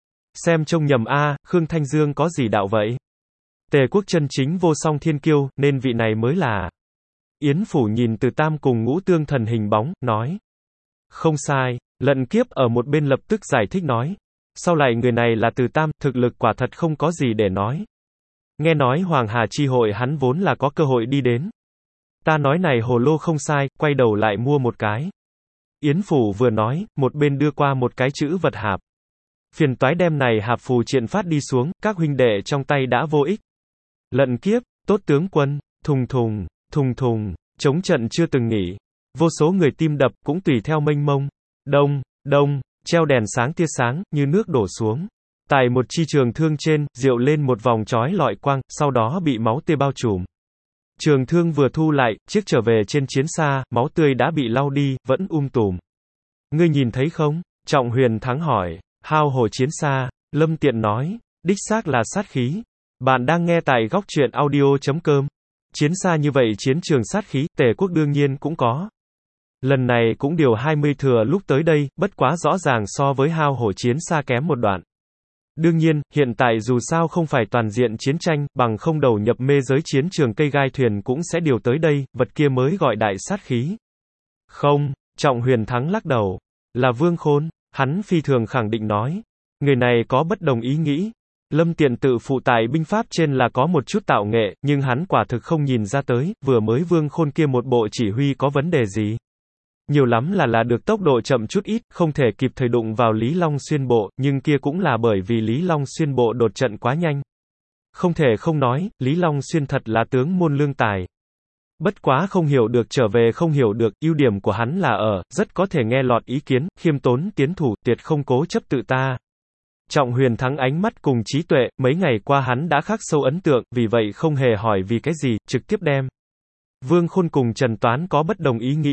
S1: Xem trông nhầm a, Khương Thanh Dương có gì đạo vậy? Tề quốc chân chính vô song thiên kiêu, nên vị này mới là. Yến phủ nhìn từ tam cùng Ngũ Tương Thần hình bóng, nói. Không sai, lận kiếp ở một bên lập tức giải thích nói. Sau lại người này là từ tam, thực lực quả thật không có gì để nói. Nghe nói Hoàng Hà chi hội hắn vốn là có cơ hội đi đến. Ta nói này hồ lô không sai, quay đầu lại mua một cái. Yến phủ vừa nói, một bên đưa qua một cái chữ vật hạp. Phiền toái đem này hạp phù triện phát đi xuống, các huynh đệ trong tay đã vô ích. Lận kiếp, tốt tướng quân, thùng thùng, thùng thùng, chống trận chưa từng nghỉ. Vô số người tim đập cũng tùy theo mênh mông. Đông, đông, treo đèn sáng tia sáng, như nước đổ xuống. Tại một chi trường thương trên, diệu lên một vòng chói lọi quang, sau đó bị máu tươi bao trùm. Trường thương vừa thu lại, chiếc trở về trên chiến xa, máu tươi đã bị lau đi, vẫn um tùm. Ngươi nhìn thấy không? Trọng Huyền Thắng hỏi. Hao hồ chiến xa. Lâm Tiện nói. Đích xác là sát khí. Bạn đang nghe tại góc truyện audio chấm com. Chiến xa như vậy chiến trường sát khí, Tề quốc đương nhiên cũng có. Lần này cũng điều hai mươi thừa lúc tới đây, bất quá rõ ràng so với hao hổ chiến xa kém một đoạn. Đương nhiên, hiện tại dù sao không phải toàn diện chiến tranh, bằng không đầu nhập mê giới chiến trường cây gai thuyền cũng sẽ điều tới đây, vật kia mới gọi đại sát khí. Không, Trọng Huyền Thắng lắc đầu. Là Vương Khôn, hắn phi thường khẳng định nói. Người này có bất đồng ý nghĩ. Lâm Tiện tự phụ tại binh pháp trên là có một chút tạo nghệ, nhưng hắn quả thực không nhìn ra tới, vừa mới Vương Khôn kia một bộ chỉ huy có vấn đề gì. Nhiều lắm là là được tốc độ chậm chút ít, không thể kịp thời đụng vào Lý Long Xuyên bộ, nhưng kia cũng là bởi vì Lý Long Xuyên bộ đột trận quá nhanh. Không thể không nói, Lý Long Xuyên thật là tướng môn lương tài. Bất quá không hiểu được trở về không hiểu được, ưu điểm của hắn là ở, rất có thể nghe lọt ý kiến, khiêm tốn tiến thủ, tuyệt không cố chấp tự ta. Trọng Huyền Thắng ánh mắt cùng trí tuệ, mấy ngày qua hắn đã khắc sâu ấn tượng, vì vậy không hề hỏi vì cái gì, trực tiếp đem. Vương Khôn cùng Trần Toán có bất đồng ý nghĩ.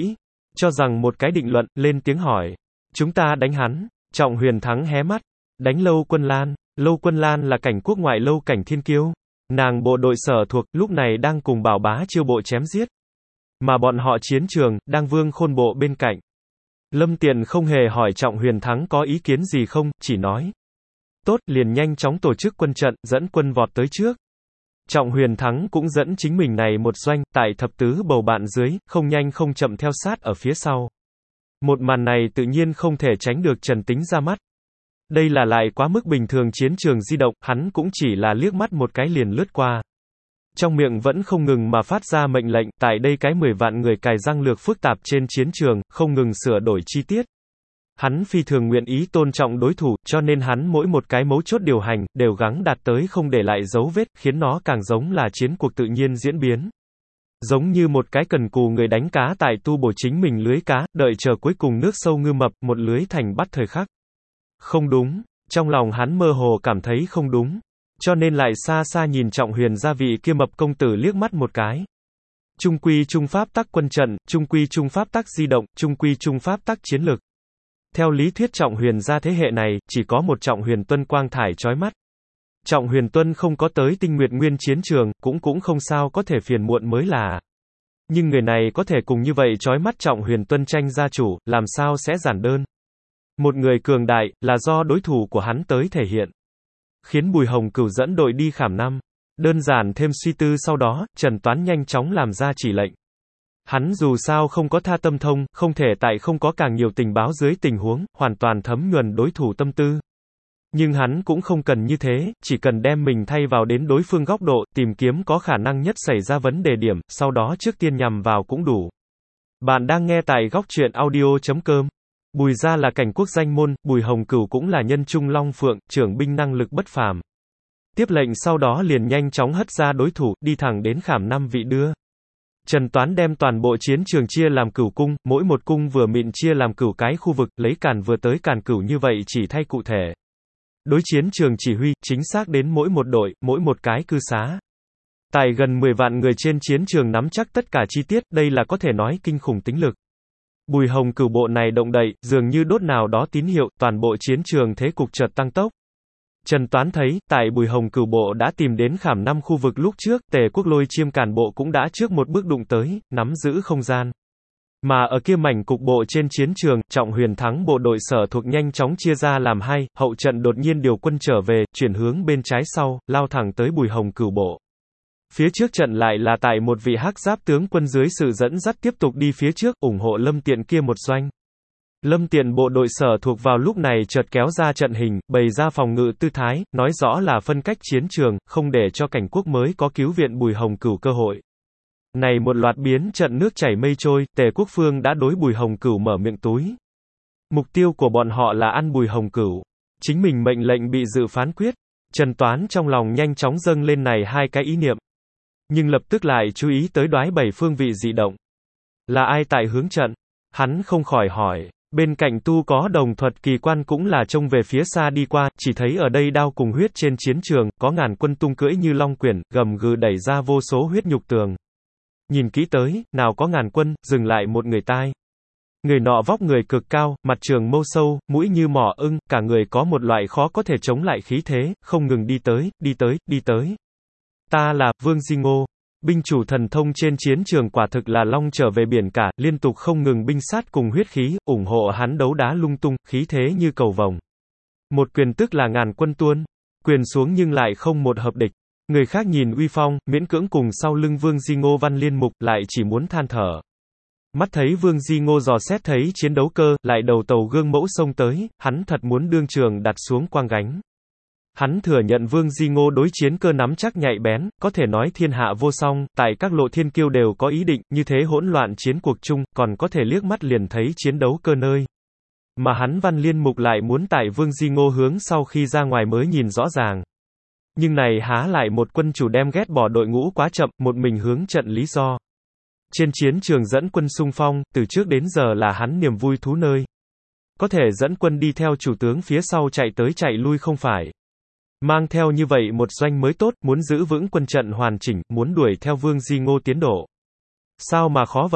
S1: cho rằng một cái định luận, lên tiếng hỏi. Chúng ta đánh hắn. Trọng Huyền Thắng hé mắt. Đánh Lâu Quân Lan. Lâu Quân Lan là cảnh quốc ngoại Lâu Cảnh Thiên Kiêu. Nàng bộ đội sở thuộc, lúc này đang cùng Bảo Bá Chiêu bộ chém giết. Mà bọn họ chiến trường, đang Vương Khôn bộ bên cạnh. Lâm Tiện không hề hỏi Trọng Huyền Thắng có ý kiến gì không, chỉ nói. Tốt, liền nhanh chóng tổ chức quân trận, dẫn quân vọt tới trước. Trọng Huyền Thắng cũng dẫn chính mình này một doanh, tại thập tứ bầu bạn dưới, không nhanh không chậm theo sát ở phía sau. Một màn này tự nhiên không thể tránh được Trần Tính ra mắt. Đây là lại quá mức bình thường chiến trường di động, hắn cũng chỉ là liếc mắt một cái liền lướt qua. Trong miệng vẫn không ngừng mà phát ra mệnh lệnh, tại đây cái mười vạn người cài răng lược phức tạp trên chiến trường, không ngừng sửa đổi chi tiết. Hắn phi thường nguyện ý tôn trọng đối thủ, cho nên hắn mỗi một cái mấu chốt điều hành, đều gắng đạt tới không để lại dấu vết, khiến nó càng giống là chiến cuộc tự nhiên diễn biến. Giống như một cái cần cù người đánh cá tại tu bổ chính mình lưới cá, đợi chờ cuối cùng nước sâu ngư mập, một lưới thành bắt thời khắc. Không đúng, trong lòng hắn mơ hồ cảm thấy không đúng. Cho nên lại xa xa nhìn Trọng Huyền gia vị kia mập công tử liếc mắt một cái. Trung quy trung pháp tắc quân trận, trung quy trung pháp tắc di động, trung quy trung pháp tắc chiến lược. Theo lý thuyết Trọng Huyền gia thế hệ này, chỉ có một Trọng Huyền Tuân quang thải chói mắt. Trọng Huyền Tuân không có tới Tinh Nguyệt Nguyên chiến trường, cũng cũng không sao có thể phiền muộn mới là. Nhưng người này có thể cùng như vậy chói mắt Trọng Huyền Tuân tranh gia chủ, làm sao sẽ giản đơn. Một người cường đại, là do đối thủ của hắn tới thể hiện. Khiến Bùi Hồng Cửu dẫn đội đi Khảm Năm. Đơn giản thêm suy tư sau đó, Trần Toán nhanh chóng làm ra chỉ lệnh. Hắn dù sao không có tha tâm thông, không thể tại không có càng nhiều tình báo dưới tình huống, hoàn toàn thấm nhuần đối thủ tâm tư. Nhưng hắn cũng không cần như thế, chỉ cần đem mình thay vào đến đối phương góc độ, tìm kiếm có khả năng nhất xảy ra vấn đề điểm, sau đó trước tiên nhằm vào cũng đủ. Bạn đang nghe tại góc truyện audio chấm com. Bùi gia là cảnh quốc danh môn, Bùi Hồng Cửu cũng là nhân trung long phượng, trưởng binh năng lực bất phàm. Tiếp lệnh sau đó liền nhanh chóng hất ra đối thủ, đi thẳng đến Khảm Năm vị đưa. Trần Toán đem toàn bộ chiến trường chia làm cửu cung, mỗi một cung vừa mịn chia làm cửu cái khu vực, lấy càn vừa tới càn cửu như vậy chỉ thay cụ thể. Đối chiến trường chỉ huy, chính xác đến mỗi một đội, mỗi một cái cư xá. Tại gần mười vạn người trên chiến trường nắm chắc tất cả chi tiết, đây là có thể nói kinh khủng tính lực. Bùi Hồng Cửu bộ này động đậy, dường như đốt nào đó tín hiệu, toàn bộ chiến trường thế cục chợt tăng tốc. Trần Toán thấy, tại Bùi Hồng Cửu bộ đã tìm đến Khảm Năm khu vực lúc trước, Tề Quốc Lôi Chiêm Càn bộ cũng đã trước một bước đụng tới, nắm giữ không gian. Mà ở kia mảnh cục bộ trên chiến trường, Trọng Huyền Thắng bộ đội sở thuộc nhanh chóng chia ra làm hai, hậu trận đột nhiên điều quân trở về, chuyển hướng bên trái sau, lao thẳng tới Bùi Hồng Cửu bộ. Phía trước trận lại là tại một vị hắc giáp tướng quân dưới sự dẫn dắt tiếp tục đi phía trước, ủng hộ Lâm Tiện kia một doanh. Lâm Tiện bộ đội sở thuộc vào lúc này chợt kéo ra trận hình, bày ra phòng ngự tư thái, nói rõ là phân cách chiến trường, không để cho cảnh quốc mới có cứu viện Bùi Hồng Cửu cơ hội. Này một loạt biến trận nước chảy mây trôi, Tề Quốc Phương đã đối Bùi Hồng Cửu mở miệng túi. Mục tiêu của bọn họ là ăn Bùi Hồng Cửu. Chính mình mệnh lệnh bị dự phán quyết. Trần Toán trong lòng nhanh chóng dâng lên này hai cái ý niệm. Nhưng lập tức lại chú ý tới đoái bảy phương vị dị động. Là ai tại hướng trận? Hắn không khỏi hỏi. Bên cạnh tu có đồng thuật kỳ quan cũng là trông về phía xa đi qua, chỉ thấy ở đây đao cùng huyết trên chiến trường, có ngàn quân tung cưỡi như long quyển, gầm gừ đẩy ra vô số huyết nhục tường. Nhìn kỹ tới, nào có ngàn quân, dừng lại một người tai. Người nọ vóc người cực cao, mặt trường mâu sâu, mũi như mỏ ưng, cả người có một loại khó có thể chống lại khí thế, không ngừng đi tới, đi tới, đi tới. Ta là Vương Di Ngô. Binh chủ thần thông trên chiến trường quả thực là long trở về biển cả, liên tục không ngừng binh sát cùng huyết khí, ủng hộ hắn đấu đá lung tung, khí thế như cầu vồng. Một quyền tức là ngàn quân tuôn, quyền xuống nhưng lại không một hợp địch. Người khác nhìn uy phong, miễn cưỡng cùng sau lưng Vương Di Ngô Văn Liên Mục, lại chỉ muốn than thở. Mắt thấy Vương Di Ngô dò xét thấy chiến đấu cơ, lại đầu tàu gương mẫu xông tới, hắn thật muốn đương trường đặt xuống quang gánh. Hắn thừa nhận Vương Di Ngô đối chiến cơ nắm chắc nhạy bén, có thể nói thiên hạ vô song, tại các lộ thiên kiêu đều có ý định, như thế hỗn loạn chiến cuộc chung, còn có thể liếc mắt liền thấy chiến đấu cơ nơi. Mà hắn Văn Liên Mục lại muốn tại Vương Di Ngô hướng sau khi ra ngoài mới nhìn rõ ràng. Nhưng này há lại một quân chủ đem ghét bỏ đội ngũ quá chậm, một mình hướng trận lý do. Trên chiến trường dẫn quân xung phong, từ trước đến giờ là hắn niềm vui thú nơi. Có thể dẫn quân đi theo chủ tướng phía sau chạy tới chạy lui không phải. Mang theo như vậy một doanh mới tốt, muốn giữ vững quân trận hoàn chỉnh, muốn đuổi theo Vương Di Ngô tiến độ. Sao mà khó vậy?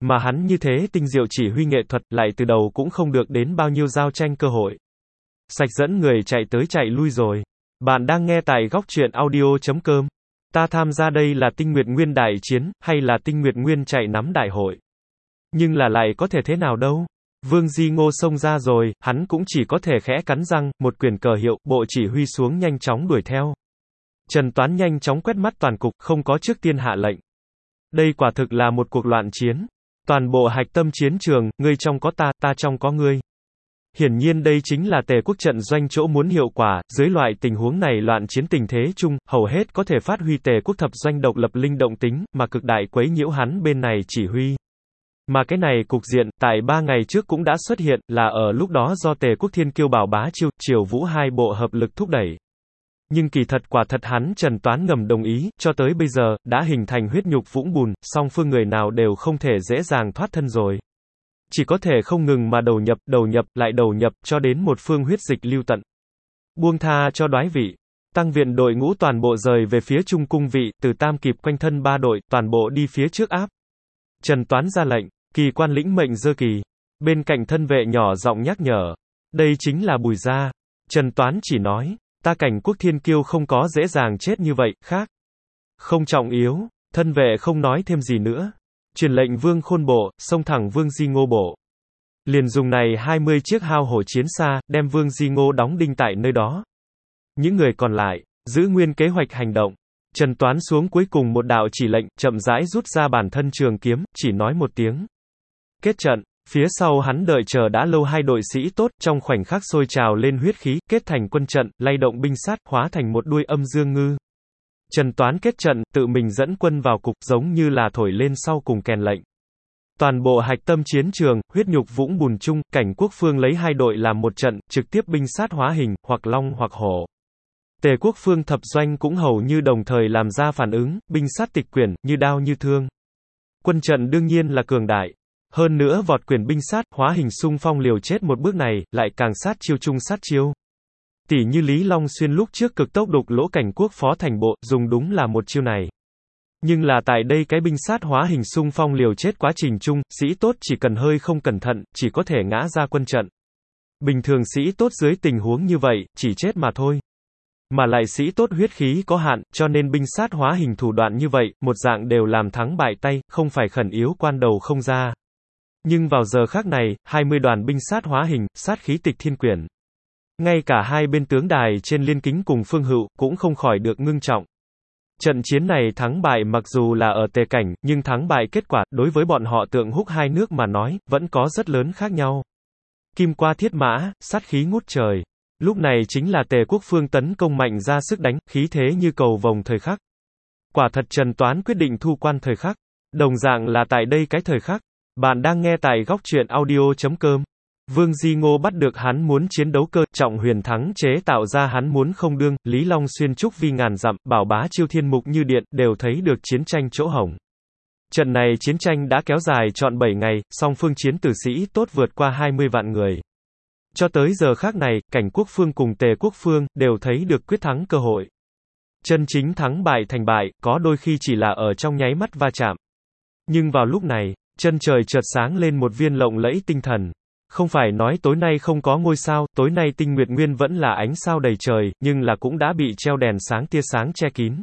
S1: Mà hắn như thế tinh diệu chỉ huy nghệ thuật, lại từ đầu cũng không được đến bao nhiêu giao tranh cơ hội. Sạch dẫn người chạy tới chạy lui rồi. Bạn đang nghe tại góc truyện audio chấm com. Ta tham gia đây là Tinh Nguyệt Nguyên đại chiến, hay là Tinh Nguyệt Nguyên chạy nắm đại hội? Nhưng là lại có thể thế nào đâu? Vương Di Ngô xông ra rồi, hắn cũng chỉ có thể khẽ cắn răng, một quyền cờ hiệu, bộ chỉ huy xuống nhanh chóng đuổi theo. Trần Toán nhanh chóng quét mắt toàn cục, không có trước tiên hạ lệnh. Đây quả thực là một cuộc loạn chiến. Toàn bộ hạch tâm chiến trường, ngươi trong có ta, ta trong có ngươi. Hiển nhiên đây chính là Tề quốc trận doanh chỗ muốn hiệu quả, dưới loại tình huống này loạn chiến tình thế chung, hầu hết có thể phát huy Tề quốc thập doanh độc lập linh động tính, mà cực đại quấy nhiễu hắn bên này chỉ huy. Mà cái này cục diện, tại ba ngày trước cũng đã xuất hiện, là ở lúc đó do Tề quốc Thiên Kiêu Bảo Bá Chiêu, Triều Vũ hai bộ hợp lực thúc đẩy. Nhưng kỳ thật quả thật hắn Trần Toán ngầm đồng ý, cho tới bây giờ, đã hình thành huyết nhục vũng bùn, song phương người nào đều không thể dễ dàng thoát thân rồi. Chỉ có thể không ngừng mà đầu nhập, đầu nhập, lại đầu nhập, cho đến một phương huyết dịch lưu tận. Buông tha cho đoái vị. Tăng viện đội ngũ toàn bộ rời về phía Trung Cung vị, từ tam kịp quanh thân ba đội, toàn bộ đi phía trước áp. Trần Toán ra lệnh, kỳ quan lĩnh mệnh dơ kỳ. Bên cạnh thân vệ nhỏ giọng nhắc nhở. Đây chính là Bùi gia. Trần Toán chỉ nói, ta Cảnh quốc thiên kiêu không có dễ dàng chết như vậy, khác. Không trọng yếu, thân vệ không nói thêm gì nữa. Truyền lệnh Vương Khôn bộ, xông thẳng Vương Di Ngô bộ. Liền dùng này hai mươi chiếc hao hổ chiến xa, đem Vương Di Ngô đóng đinh tại nơi đó. Những người còn lại, giữ nguyên kế hoạch hành động. Trần Toán xuống cuối cùng một đạo chỉ lệnh, chậm rãi rút ra bản thân trường kiếm, chỉ nói một tiếng. Kết trận, phía sau hắn đợi chờ đã lâu hai đội sĩ tốt, trong khoảnh khắc sôi trào lên huyết khí, kết thành quân trận, lay động binh sát, hóa thành một đuôi âm dương ngư. Trần Toán kết trận, tự mình dẫn quân vào cục, giống như là thổi lên sau cùng kèn lệnh. Toàn bộ hạch tâm chiến trường, huyết nhục vũng bùn chung, Cảnh quốc phương lấy hai đội làm một trận, trực tiếp binh sát hóa hình, hoặc long hoặc hổ. Tề quốc phương thập doanh cũng hầu như đồng thời làm ra phản ứng, binh sát tịch quyển, như đao như thương. Quân trận đương nhiên là cường đại. Hơn nữa vọt quyền binh sát, hóa hình xung phong liều chết một bước này, lại càng sát chiêu chung sát chiêu. Tỷ như Lý Long Xuyên lúc trước cực tốc đục lỗ Cảnh quốc phó thành bộ, dùng đúng là một chiêu này. Nhưng là tại đây cái binh sát hóa hình xung phong liều chết quá trình chung, sĩ tốt chỉ cần hơi không cẩn thận, chỉ có thể ngã ra quân trận. Bình thường sĩ tốt dưới tình huống như vậy, chỉ chết mà thôi. Mà lại sĩ tốt huyết khí có hạn, cho nên binh sát hóa hình thủ đoạn như vậy, một dạng đều làm thắng bại tay, không phải khẩn yếu quan đầu không ra. Nhưng vào giờ khác này, hai mươi đoàn binh sát hóa hình, sát khí tịch thiên quyển. Ngay cả hai bên tướng đài trên Liên Kính cùng Phương Hựu, cũng không khỏi được ngưng trọng. Trận chiến này thắng bại mặc dù là ở Tề cảnh, nhưng thắng bại kết quả, đối với bọn họ Tượng Húc hai nước mà nói, vẫn có rất lớn khác nhau. Kim qua thiết mã, sát khí ngút trời. Lúc này chính là Tề quốc phương tấn công mạnh ra sức đánh, khí thế như cầu vồng thời khắc. Quả thật Trần Toán quyết định thu quan thời khắc. Đồng dạng là tại đây cái thời khắc. Bạn đang nghe tại góc truyện audio chấm com. Vương Di Ngô bắt được hắn muốn chiến đấu cơ, Trọng Huyền thắng chế tạo ra hắn muốn không đương, Lý Long Xuyên trúc vi ngàn dặm, Bảo Bá Chiêu thiên mục như điện, đều thấy được chiến tranh chỗ hổng. Trận này chiến tranh đã kéo dài trọn bảy ngày, song phương chiến tử sĩ tốt vượt qua hai mươi vạn người. Cho tới giờ khác này, Cảnh quốc phương cùng Tề quốc phương, đều thấy được quyết thắng cơ hội. Chân chính thắng bại thành bại, có đôi khi chỉ là ở trong nháy mắt va chạm. Nhưng vào lúc này, chân trời chợt sáng lên một viên lộng lẫy tinh thần. Không phải nói tối nay không có ngôi sao, tối nay tinh nguyệt nguyên vẫn là ánh sao đầy trời, nhưng là cũng đã bị treo đèn sáng tia sáng che kín.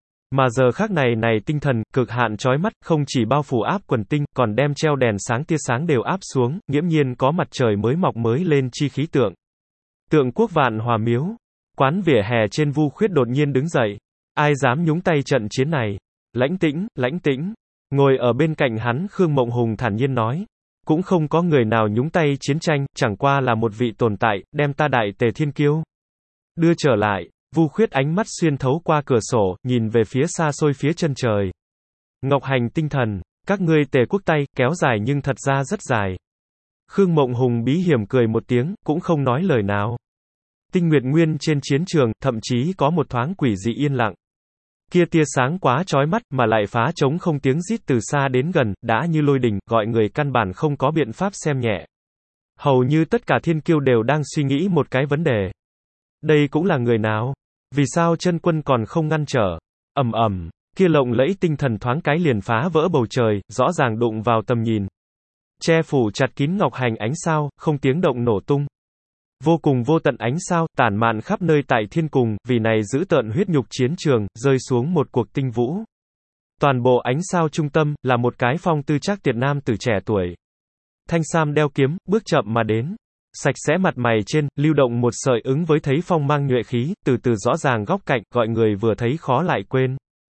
S1: Mà giờ khác này này tinh thần, cực hạn chói mắt, không chỉ bao phủ áp quần tinh, còn đem treo đèn sáng tia sáng đều áp xuống, nghiễm nhiên có mặt trời mới mọc mới lên chi khí tượng. Tượng quốc vạn hòa miếu. Quán vỉa hè trên Vu Khuyết đột nhiên đứng dậy. Ai dám nhúng tay trận chiến này? Lãnh tĩnh, lãnh tĩnh. Ngồi ở bên cạnh hắn Khương Mộng Hùng thản nhiên nói. Cũng không có người nào nhúng tay chiến tranh, chẳng qua là một vị tồn tại, đem ta Đại Tề Thiên Kiêu đưa trở lại. Vu Khuyết ánh mắt xuyên thấu qua cửa sổ, nhìn về phía xa xôi phía chân trời. Ngọc Hành tinh thần, các ngươi Tề quốc tay, kéo dài nhưng thật ra rất dài. Khương Mộng Hùng bí hiểm cười một tiếng, cũng không nói lời nào. Tinh Nguyệt Nguyên trên chiến trường, thậm chí có một thoáng quỷ dị yên lặng. Kia tia sáng quá chói mắt, mà lại phá trống không tiếng rít từ xa đến gần, đã như lôi đình, gọi người căn bản không có biện pháp xem nhẹ. Hầu như tất cả thiên kiêu đều đang suy nghĩ một cái vấn đề. Đây cũng là người nào? Vì sao chân quân còn không ngăn trở? Ầm ầm, Kia lộng lẫy tinh thần thoáng cái liền phá vỡ bầu trời, rõ ràng đụng vào tầm nhìn. Che phủ chặt kín ngọc hành ánh sao, không tiếng động nổ tung. Vô cùng vô tận ánh sao, tản mạn khắp nơi tại thiên cùng, vì này giữ tợn huyết nhục chiến trường, rơi xuống một cuộc tinh vũ. Toàn bộ ánh sao trung tâm, là một cái phong tư trác tiệt nam tử trẻ tuổi. Thanh sam đeo kiếm, bước chậm mà đến. Sạch sẽ mặt mày trên, lưu động một sợi ứng với thấy phong mang nhuệ khí, từ từ rõ ràng góc cạnh, gọi người vừa thấy khó lại quên.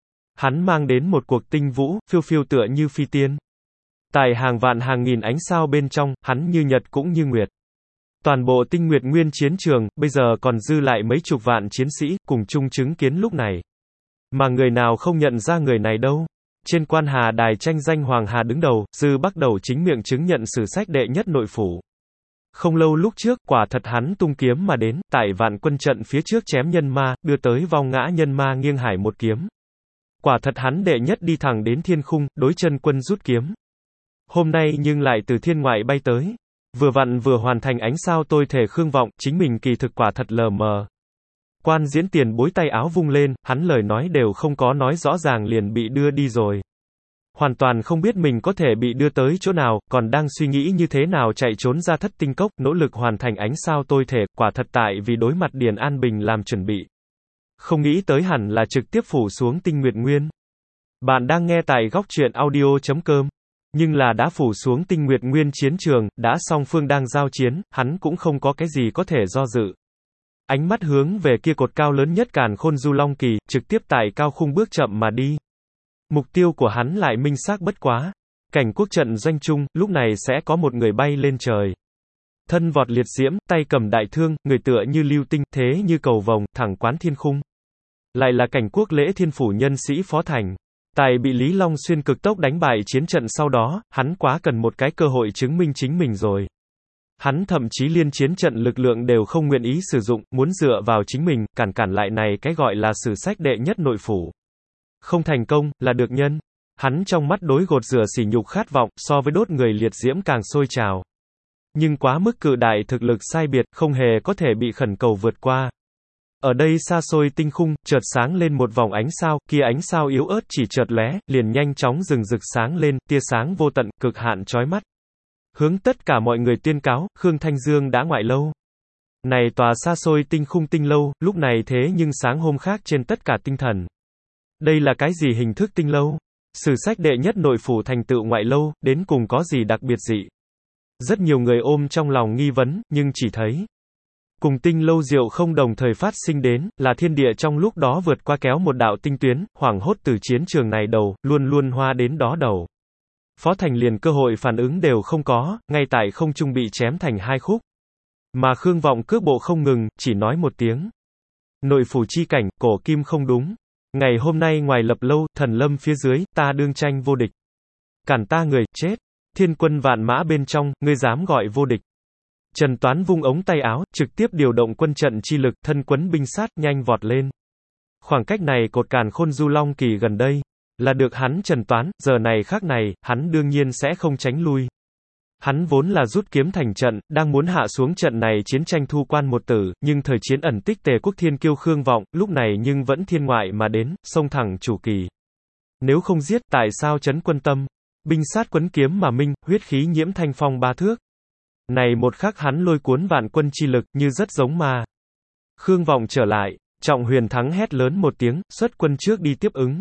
S1: Hắn mang đến một cuộc tinh vũ, phiêu phiêu tựa như phi tiên. Tại hàng vạn hàng nghìn ánh sao bên trong, hắn như nhật cũng như nguyệt. Toàn bộ tinh nguyệt nguyên chiến trường, bây giờ còn dư lại mấy chục vạn chiến sĩ, cùng chung chứng kiến lúc này. Mà người nào không nhận ra người này đâu. Trên quan hà đài tranh danh Hoàng Hà đứng đầu, Dư bắt đầu chính miệng chứng nhận sử sách đệ nhất nội phủ. Không lâu lúc trước, quả thật hắn tung kiếm mà đến, tại vạn quân trận phía trước chém nhân ma, đưa tới vong ngã nhân ma nghiêng hải một kiếm. Quả thật hắn đệ nhất đi thẳng đến thiên khung, đối chân quân rút kiếm. Hôm nay nhưng lại từ thiên ngoại bay tới. Vừa vặn vừa hoàn thành ánh sao tôi thể khương vọng, chính mình kỳ thực quả thật lờ mờ. Quan diễn tiền bối tay áo vung lên, hắn lời nói đều không có nói rõ ràng liền bị đưa đi rồi. Hoàn toàn không biết mình có thể bị đưa tới chỗ nào, còn đang suy nghĩ như thế nào chạy trốn ra thất tinh cốc, nỗ lực hoàn thành ánh sao tôi thể, quả thật tại vì đối mặt Điền An Bình làm chuẩn bị. Không nghĩ tới hẳn là trực tiếp phủ xuống tinh nguyệt nguyên. Bạn đang nghe tại góc truyện audio chấm com. Nhưng là đã phủ xuống tinh nguyệt nguyên chiến trường, đã song phương đang giao chiến, hắn cũng không có cái gì có thể do dự. Ánh mắt hướng về kia cột cao lớn nhất Càn Khôn Du Long Kỳ, trực tiếp tại cao khung bước chậm mà đi. Mục tiêu của hắn lại minh xác bất quá. Cảnh quốc trận doanh trung, lúc này sẽ có một người bay lên trời. Thân vọt liệt diễm, tay cầm đại thương, người tựa như lưu tinh, thế như cầu vồng, thẳng quán thiên khung. Lại là cảnh quốc lễ thiên phủ nhân sĩ Phó Thành. Tại bị Lý Long Xuyên cực tốc đánh bại chiến trận sau đó, hắn quá cần một cái cơ hội chứng minh chính mình rồi. Hắn thậm chí liên chiến trận lực lượng đều không nguyện ý sử dụng, muốn dựa vào chính mình, cản cản lại này cái gọi là sử sách đệ nhất nội phủ. Không thành công, là được nhân. Hắn trong mắt đối gột rửa sỉ nhục khát vọng, so với đốt người liệt diễm càng sôi trào. Nhưng quá mức cự đại thực lực sai biệt, không hề có thể bị khẩn cầu vượt qua. Ở đây xa xôi tinh khung, chợt sáng lên một vòng ánh sao, kia ánh sao yếu ớt chỉ chợt lóe, liền nhanh chóng rừng rực sáng lên, tia sáng vô tận, cực hạn chói mắt. Hướng tất cả mọi người tuyên cáo, Khương Thanh Dương đã ngoại lâu. Này tòa xa xôi tinh khung tinh lâu, lúc này thế nhưng sáng hôm khác trên tất cả tinh thần. Đây là cái gì hình thức tinh lâu? Sử sách đệ nhất nội phủ thành tựu ngoại lâu, đến cùng có gì đặc biệt dị? Rất nhiều người ôm trong lòng nghi vấn, nhưng chỉ thấy cùng tinh lâu diệu không đồng thời phát sinh đến, là thiên địa trong lúc đó vượt qua kéo một đạo tinh tuyến, hoảng hốt từ chiến trường này đầu, luôn luôn hoa đến đó đầu. Phó Thành liền cơ hội phản ứng đều không có, ngay tại không trung bị chém thành hai khúc. Mà Khương Vọng cước bộ không ngừng, chỉ nói một tiếng. Nội phủ chi cảnh, cổ kim không đúng. Ngày hôm nay ngoài lập lâu, thần lâm phía dưới, ta đương tranh vô địch. Cản ta người, chết. Thiên quân vạn mã bên trong, ngươi dám gọi vô địch. Trần Toán vung ống tay áo, trực tiếp điều động quân trận chi lực, thân quấn binh sát, nhanh vọt lên. Khoảng cách này cột Càn Khôn Du Long Kỳ gần đây, là được hắn Trần Toán, giờ này khác này, hắn đương nhiên sẽ không tránh lui. Hắn vốn là rút kiếm thành trận, đang muốn hạ xuống trận này chiến tranh thu quan một tử, nhưng thời chiến ẩn tích Tề Quốc Thiên Kiêu Khương Vọng, lúc này nhưng vẫn thiên ngoại mà đến, xông thẳng chủ kỳ. Nếu không giết, tại sao trấn quân tâm? Binh sát quấn kiếm mà minh, huyết khí nhiễm thanh phong ba thước. Này một khắc hắn lôi cuốn vạn quân chi lực, như rất giống ma. Khương Vọng trở lại, Trọng Huyền Thắng hét lớn một tiếng, xuất quân trước đi tiếp ứng.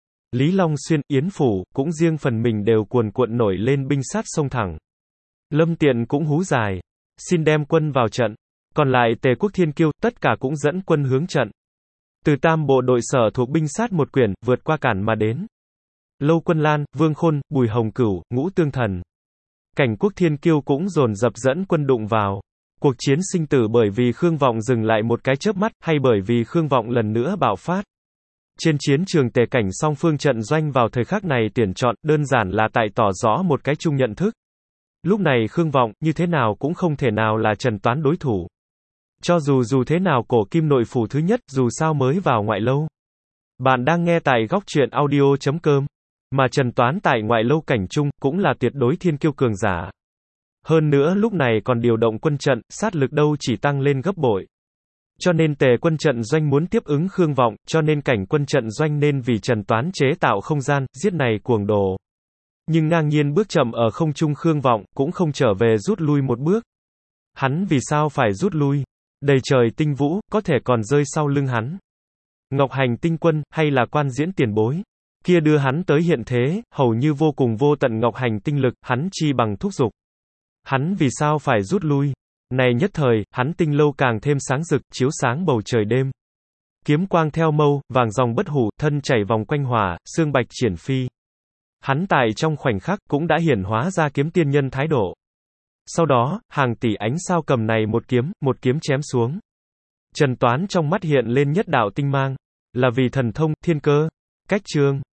S1: Lý Long Xuyên, Yến Phủ, cũng riêng phần mình đều cuồn cuộn nổi lên binh sát xông thẳng. Lâm Tiện cũng hú dài, xin đem quân vào trận. Còn lại Tề Quốc Thiên Kiêu, tất cả cũng dẫn quân hướng trận. Từ tam bộ đội sở thuộc binh sát một quyển, vượt qua cản mà đến. Lâu Quân Lan, Vương Khôn, Bùi Hồng Cửu, Ngũ Tương Thần. Cảnh Quốc Thiên Kiêu cũng dồn dập dẫn quân đụng vào. Cuộc chiến sinh tử bởi vì Khương Vọng dừng lại một cái chớp mắt, hay bởi vì Khương Vọng lần nữa bạo phát. Trên chiến trường Tề cảnh song phương trận doanh vào thời khắc này tuyển chọn, đơn giản là tại tỏ rõ một cái chung nhận thức. Lúc này Khương Vọng, như thế nào cũng không thể nào là Trần Toán đối thủ. Cho dù dù thế nào cổ kim nội phủ thứ nhất, dù sao mới vào ngoại lâu. Bạn đang nghe tại góc truyện audio chấm com. Mà Trần Toán tại ngoại lâu cảnh trung, cũng là tuyệt đối thiên kiêu cường giả. Hơn nữa lúc này còn điều động quân trận, sát lực đâu chỉ tăng lên gấp bội. Cho nên Tề Quân trận doanh muốn tiếp ứng Khương Vọng, cho nên Cảnh Quân trận doanh nên vì Trần Toán chế tạo không gian, giết này cuồng đồ. Nhưng ngang nhiên bước chậm ở không trung Khương Vọng, cũng không trở về rút lui một bước. Hắn vì sao phải rút lui? Đầy trời tinh vũ, có thể còn rơi sau lưng hắn. Ngọc Hành Tinh Quân, hay là Quan Diễn tiền bối? Kia đưa hắn tới hiện thế, hầu như vô cùng vô tận Ngọc Hành tinh lực, hắn chi bằng thúc giục. Hắn vì sao phải rút lui? Này nhất thời, hắn tinh lâu càng thêm sáng rực, chiếu sáng bầu trời đêm. Kiếm quang theo mâu, vàng dòng bất hủ, thân chảy vòng quanh hỏa, xương bạch triển phi. Hắn tại trong khoảnh khắc cũng đã hiển hóa ra kiếm tiên nhân thái độ. Sau đó, hàng tỷ ánh sao cầm này một kiếm, một kiếm chém xuống. Trần Toán trong mắt hiện lên nhất đạo tinh mang, là vì thần thông, thiên cơ, cách chương.